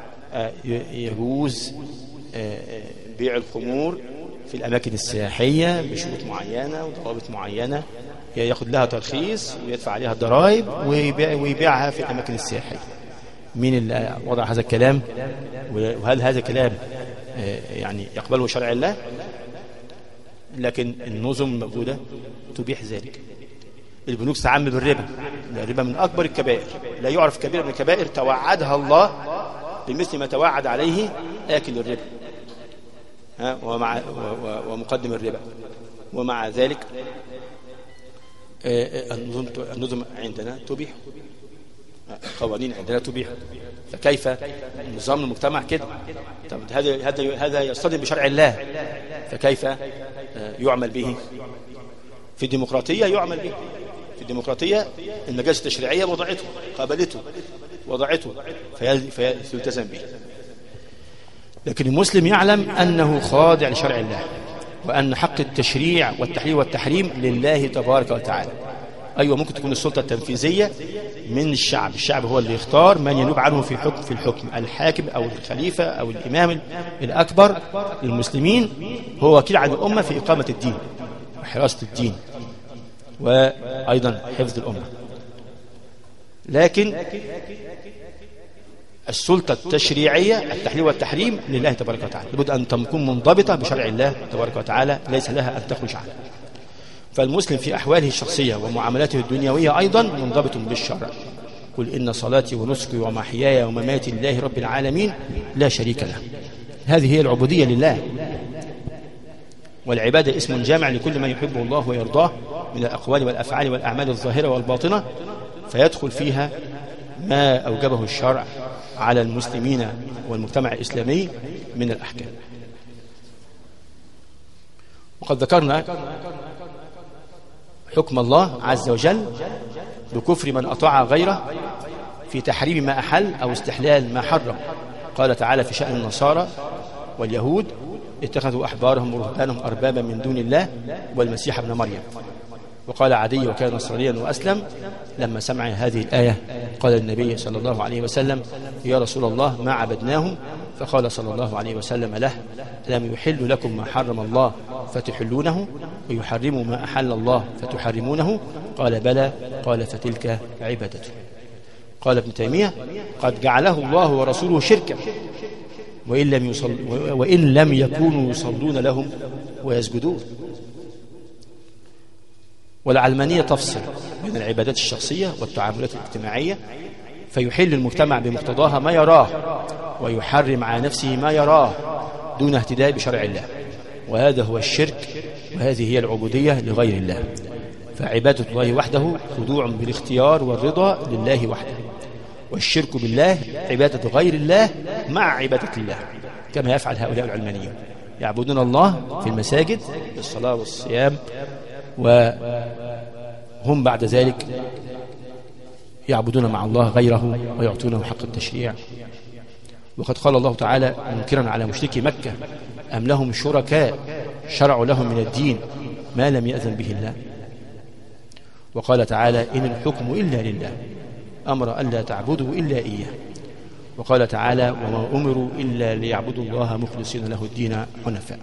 يجوز بيع الخمور في الأماكن السياحية بشروط معينة وضوابط معينة، يأخذ لها ترخيص ويدفع عليها الضرائب ويبيعها في الأماكن السياحية. مين اللي وضع هذا الكلام؟ وهل هذا الكلام يعني يقبله شرع الله؟ لكن النظم الموجودة تبيح ذلك. البنوك تتعامل بالربا، الربا من أكبر الكبائر، لا يعرف كبيرة من الكبائر توعدها الله بمثل ما توعد عليه آكل الربا. ومقدم الربا. ومع ذلك النظم عندنا تبيح، قوانين عندنا تبيح، فكيف نظام المجتمع كده؟ طب هذا يصطدم بشرع الله، فكيف يعمل به؟ في الديمقراطية يعمل به. في الديمقراطية المجالس التشريعية وضعته، قابلته، وضعته، فيلتزم به. لكن المسلم يعلم أنه خاضع لشرع الله، وأن حق التشريع والتحليل والتحريم لله تبارك وتعالى. أيوة، ممكن تكون السلطة التنفيذية من الشعب هو اللي يختار من ينوب عنه في الحكم، الحاكم أو الخليفة أو الإمام الأكبر للمسلمين هو وكيل عن الأمة في إقامة الدين وحراسة الدين وأيضا حفظ الأمة. لكن السلطة التشريعية التحليل والتحريم لله تبارك وتعالى، لابد أن تكون منضبطة بشرع الله تبارك وتعالى، ليس لها أن تخرج عنه. فالمسلم في أحواله الشخصية ومعاملاته الدنيوية أيضا منضبط بالشرع. قل إن صلاتي ونسكي ومحياي ومماتي لله رب العالمين لا شريك له. هذه هي العبودية لله، والعبادة اسم جامع لكل ما يحبه الله ويرضاه من الأقوال والأفعال والأعمال الظاهرة والباطنة، فيدخل فيها ما أوجبه الشرع على المسلمين والمجتمع الإسلامي من الأحكام. وقد ذكرنا حكم الله عز وجل بكفر من أطاع غيره في تحريم ما أحل أو استحلال ما حرم. قال تعالى في شأن النصارى واليهود: اتخذوا أحبارهم ورهبانهم أربابا من دون الله والمسيح ابن مريم. وقال عدي وكان نصرانيا وأسلم لما سمع هذه الآية قال النبي صلى الله عليه وسلم: يا رسول الله ما عبدناهم. فقال صلى الله عليه وسلم له: ألم يحل لكم ما حرم الله فتحلونه ويحرموا ما أحل الله فتحرمونه؟ قال: بلى. قال: فتلك عبادته. قال ابن تيمية: قد جعله الله ورسوله شركا وإن لم يكونوا يصلون لهم ويسجدون. والعلمانية تفصل بين العبادات الشخصية والتعاملات الاجتماعية، فيحل المجتمع بمقتضاها ما يراه ويحرم على نفسه ما يراه دون اهتداء بشرع الله، وهذا هو الشرك، وهذه هي العبودية لغير الله. فعبادة الله وحده خضوع بالاختيار والرضا لله وحده، والشرك بالله عبادة غير الله مع عبادة الله، كما يفعل هؤلاء العلمانيون، يعبدون الله في المساجد بالصلاة والصيام، وهم بعد ذلك يعبدون مع الله غيره ويعطونه حق التشريع. وقد قال الله تعالى منكرا على مشركي مكة: أم لهم شركاء شرعوا لهم من الدين ما لم يأذن به الله. وقال تعالى: إن الحكم إلا لله أمر أن لا تعبدوا إلا إياه. وقال تعالى: وما أمروا إلا ليعبدوا الله مخلصين له الدين حنفاء.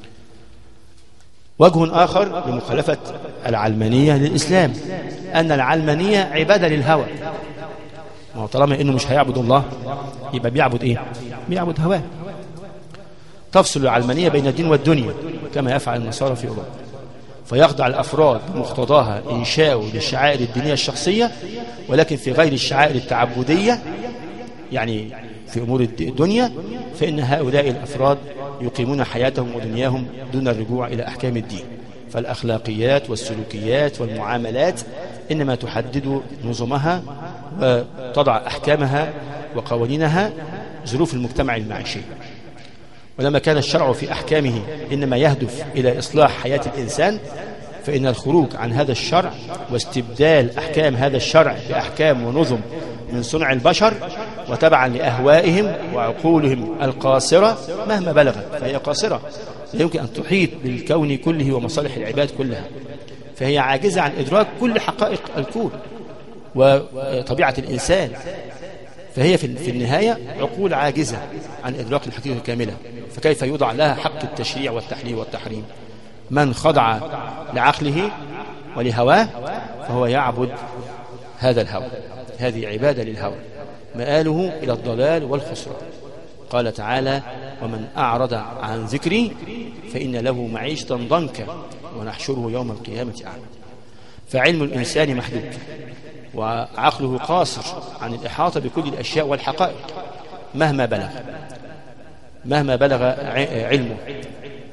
وجه آخر لمخالفة العلمانية للإسلام أن العلمانية عبادة للهوى. طالما إنه مش هيعبد الله يبقى بيعبد إيه؟ بيعبد هواه. تفصل العلمانية بين الدين والدنيا كما يفعل النصارى في أوروبا، فيخضع الأفراد بمقتضاها إنشاء للشعائر الدينية الشخصية، ولكن في غير الشعائر التعبدية يعني في أمور الدنيا، فإن هؤلاء الأفراد يقيمون حياتهم ودنياهم دون الرجوع إلى أحكام الدين. فالأخلاقيات والسلوكيات والمعاملات إنما تحدد نظمها وتضع أحكامها وقوانينها ظروف المجتمع المعيشي. ولما كان الشرع في أحكامه إنما يهدف إلى إصلاح حياة الإنسان، فإن الخروج عن هذا الشرع واستبدال أحكام هذا الشرع بأحكام ونظم من صنع البشر وتبعا لأهوائهم وعقولهم القاصرة مهما بلغت فهي قاصرة، لا يمكن أن تحيط بالكون كله ومصالح العباد كلها، فهي عاجزة عن إدراك كل حقائق الكون وطبيعة الإنسان، فهي في النهاية عقول عاجزة عن إدراك الحقيقة الكاملة، فكيف يوضع لها حق التشريع والتحليل والتحريم؟ من خضع لعقله ولهواه فهو يعبد هذا الهوى، هذه عبادة للهوى، مآله إلى الضلال والخسران. قال تعالى: ومن أعرض عن ذكري فإن له معيشة ضنكا ونحشره يوم القيامة أعمى. فعلم الإنسان محدود وعقله قاصر عن الإحاطة بكل الأشياء والحقائق مهما بلغ علمه،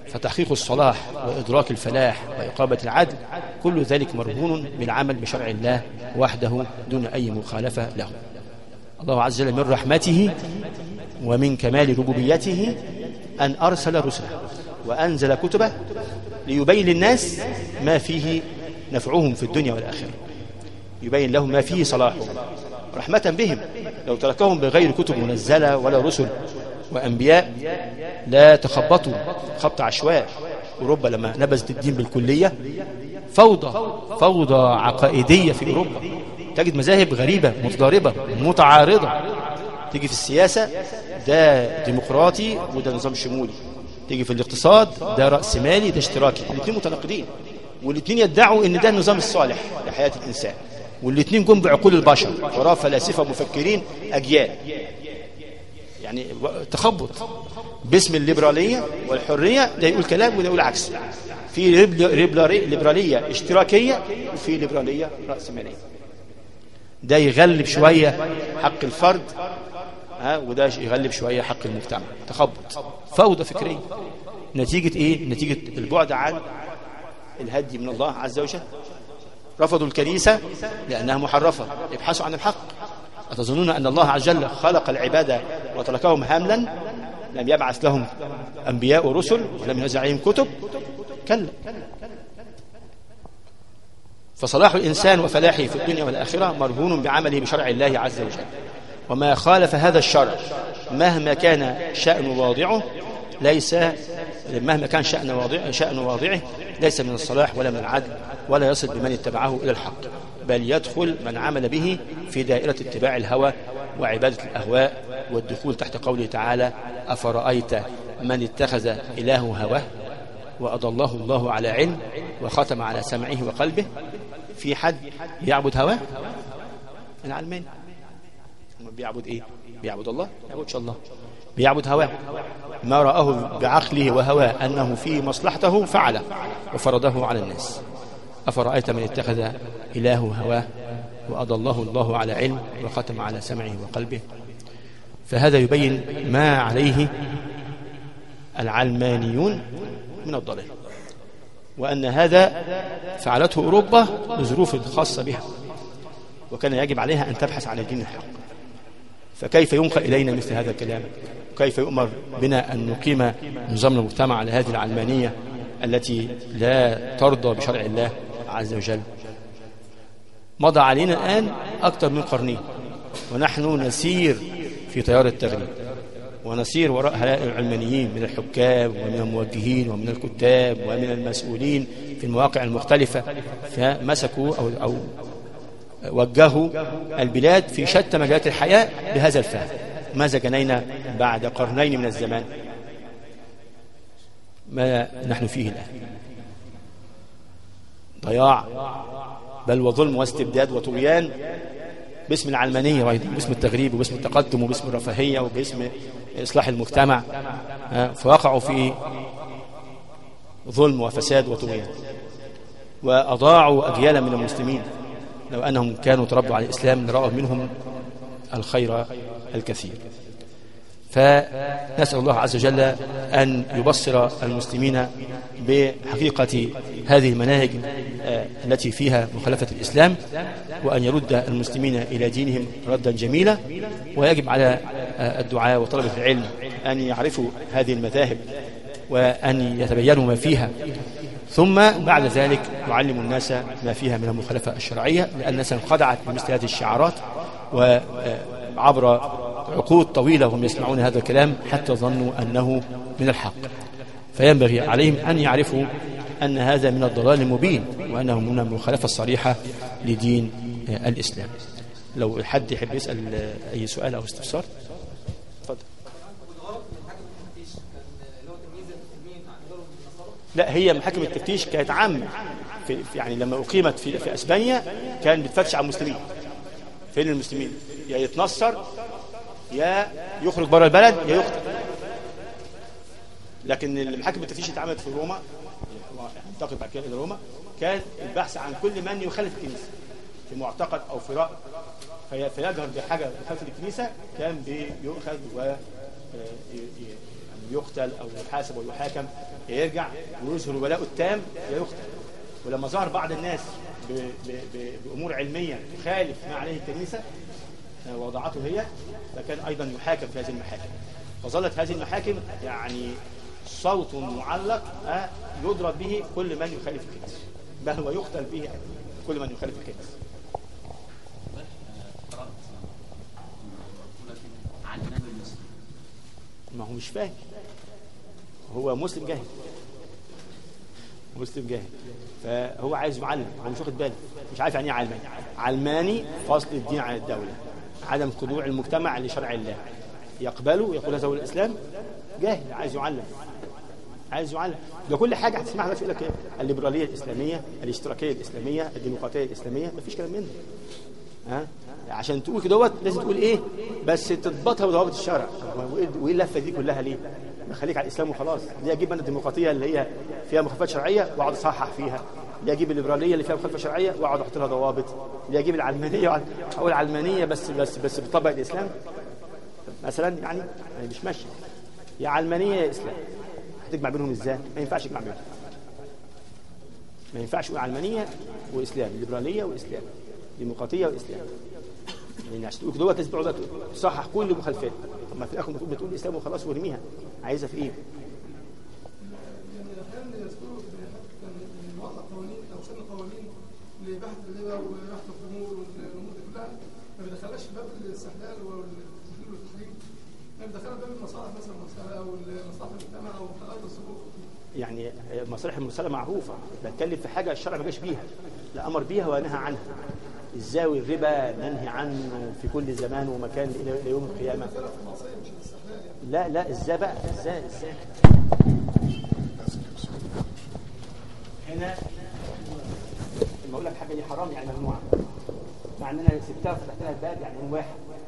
فتحقيق الصلاح وإدراك الفلاح وإقامة العدل كل ذلك مرهون بالعمل بشرع الله وحده دون أي مخالفة له. الله عز وجل من رحمته ومن كمال ربوبيته أن أرسل رسله وأنزل كتبه ليبين للناس ما فيه نفعهم في الدنيا والآخرة، يبين لهم ما فيه صلاحهم رحمة بهم. لو تركهم بغير كتب منزلة ولا رسل وأنبياء لا تخبطوا خبط عشواء. أوروبا لما نبذت الدين بالكلية فوضى عقائدية في أوروبا، تجد مذاهب غريبة متضاربة متعارضة. تيجي في السياسة ده ديمقراطي وده نظام شمولي، تيجي في الاقتصاد ده رأسمالي ده اشتراكي، الاثنين متناقضين والاثنين يدعوا ان ده النظام الصالح لحياة الإنسان، والاثنين جم بعقول البشر وراء فلاسفة ومفكرين أجيال. يعني تخبط باسم الليبرالية والحرية، ده يقول كلام وده يقول عكس. في ليبرالية اشتراكية وفي ليبرالية رأسمالية، ده يغلب شوية حق الفرد وده يغلب شوية حق المجتمع. تخبط فوضى فكرية. نتيجة ايه؟ نتيجة البعد عن الهدي من الله عز وجل. رفضوا الكنيسة لأنها محرفة، يبحثوا عن الحق. أتظنون أن الله عز وجل خلق العبادة وتركهم هملا؟ لم يبعث لهم أنبياء ورسل ولم ينزل عليهم كتب؟ كلا. فصلاح الإنسان وفلاحه في الدنيا والآخرة مرهون بعمله بشرع الله عز وجل، وما خالف هذا الشرع مهما كان شأن واضعه شأن واضعه ليس من الصلاح ولا من العدل، ولا يصل بمن اتبعه إلى الحق، بل يدخل من عمل به في دائرة اتباع الهوى وعبادة الأهواء، والدخول تحت قوله تعالى: أفرأيت من اتخذ إله هواه وأضله الله على علم وختم على سمعه وقلبه. في حد بيعبد هواه؟ العلماني بيعبد ايه؟ بيعبد الله؟ بيعبدش الله، بيعبد هواه. ما رآه بعقله وهواه أنه في مصلحته فعله وفرضه على الناس. أفرأيت من اتخذ إله هواه وأضله الله على علم وختم على سمعه وقلبه. فهذا يبين ما عليه العلمانيون من الضلال، وأن هذا فعلته أوروبا لظروف خاصة بها، وكان يجب عليها أن تبحث عن الدين الحق. فكيف ينقل إلينا مثل هذا الكلام؟ كيف يؤمر بنا أن نقيم نظام المجتمع على هذه العلمانية التي لا ترضى بشرع الله عز وجل؟ مضى علينا الآن أكثر من قرنين ونحن نسير في تيار التغريب، ونسير وراء هؤلاء العلمانيين من الحكام ومن الموجهين ومن الكتاب ومن المسؤولين في المواقع المختلفة، فمسكوا أو وجهوا البلاد في شتى مجالات الحياة بهذا الفهم. ماذا جنينا بعد قرنين من الزمان؟ ما نحن فيه الآن ضياع، بل وظلم واستبداد وطغيان باسم العلمانية وأيضا باسم التغريب وباسم التقدم وباسم الرفاهية وباسم إصلاح المجتمع، فوقعوا في ظلم وفساد وطغيان، وأضاعوا أجيالا من المسلمين. لو أنهم كانوا تربوا على الإسلام لرأوا منهم الخير الكثير. فنسأل الله عز وجل أن يبصر المسلمين بحقيقة هذه المناهج التي فيها مخالفة الإسلام، وأن يرد المسلمين إلى دينهم ردا جميلا. ويجب على الدعاة وطلبة العلم أن يعرفوا هذه المذاهب وأن يتبينوا ما فيها، ثم بعد ذلك يعلم الناس ما فيها من المخالفة الشرعية، لأن الناس انخدعت بمثل هذه الشعارات، وعبر عقود طويلة هم يسمعون هذا الكلام حتى ظنوا أنه من الحق. فينبغي عليهم أن يعرفوا أن هذا من الضلال المبين، وأنه من المخالفة الصريحة لدين الإسلام. لو حد يحب يسأل أي سؤال أو استفسار تفضل. لا، هي محاكم التفتيش كانت عامة يعني لما أقيمت في أسبانيا كان بتفتش على المسلمين. فين المسلمين؟ يا يتنصر يا يخرج بره البلد يا يقتل. لكن المحاكم التفتيش اتعملت في روما، انتقل بعد كده إلى روما، كان البحث عن كل من يخالف الكنيسة في معتقد أو في رأي فيجهر بحاجة يخالف الكنيسة، كان بيؤخذ يقتل أو يحاسب أو يحاكم، يرجع ويظهر ولاءه التام يقتل. ولما ظهر بعض الناس بأمور علمية تخالف ما عليه الكنيسة وضعته هي، فكان أيضا يحاكم في هذه المحاكم. وظلت هذه المحاكم يعني صوت معلق يضرب به كل من يخالف الكنيسة، بل ويقتل به كل من يخالف الكنيسة. ما هو مش فاهم، هو مسلم جاهل، مسلم جاهل، فهو عايز يعلم، هو مش واخد باله، مش عارف يعني ايه علماني. علماني فصل الدين عن الدولة، عدم خضوع المجتمع لشرع الله، يقبله يقول هذا هو الإسلام. جاهل عايز يعلم، عايز يعلم. ده كل حاجة هتسمعها دلوقتي يقول لك ايه؟ الليبرالية الإسلامية، الاشتراكية الإسلامية، الديمقراطية الإسلامية، مفيش كلام من ده. عشان تقول كده لازم تقول ايه؟ بس تضبطها بضوابط الشرع. وايه اللفه دي كلها ليه؟ خليك على الاسلام وخلاص. ليه اجيب انا الديمقراطيه اللي هي فيها مخالفات شرعيه واقعد اصحح فيها؟ ليه اجيب الليبراليه اللي فيها مخالفه شرعيه واقعد احط لها ضوابط؟ ليه اجيب العلمانيه او العلمانيه بس بتطبق الاسلام مثلا؟ يعني مش ماشي. يا علمانيه يا اسلام، هتجمع بينهم ازاي؟ ما ينفعش تجمع بينهم، ما ينفعش تقول علمانيه واسلام، ليبراليه واسلام، ديمقراطيه واسلام. لان عشان تقول كده لازم تقعد تصحح كل المخالفات. طب ما في الاخر بتقول الاسلام وخلاص وارميها، عايزها في ايه؟ يعني احيانا يذكروا في وضع قوانين او سن قوانين لبحث الربا وبحث الخمور والامور دي كلها، ما بيدخلهاش في باب الاستحلال والتحليل والتحريم، ما بيدخلها في باب المصالح مثلا او مصلحه المجتمع او خلال السلوك. يعني مصالح المرسله معروفه، بتكلم في حاجه الشرع ما جاش بيها، لا امر بيها ونهى عنها. ازاي الربا ننهي عنه في كل زمان ومكان الى يوم القيامه؟ لا ازاي بقى؟ ازاي هنا لما اقول لك حاجه دي حرام يعني ممنوعه، مع ان انا سبتها وفتحت لها الباب يعني يوم واحد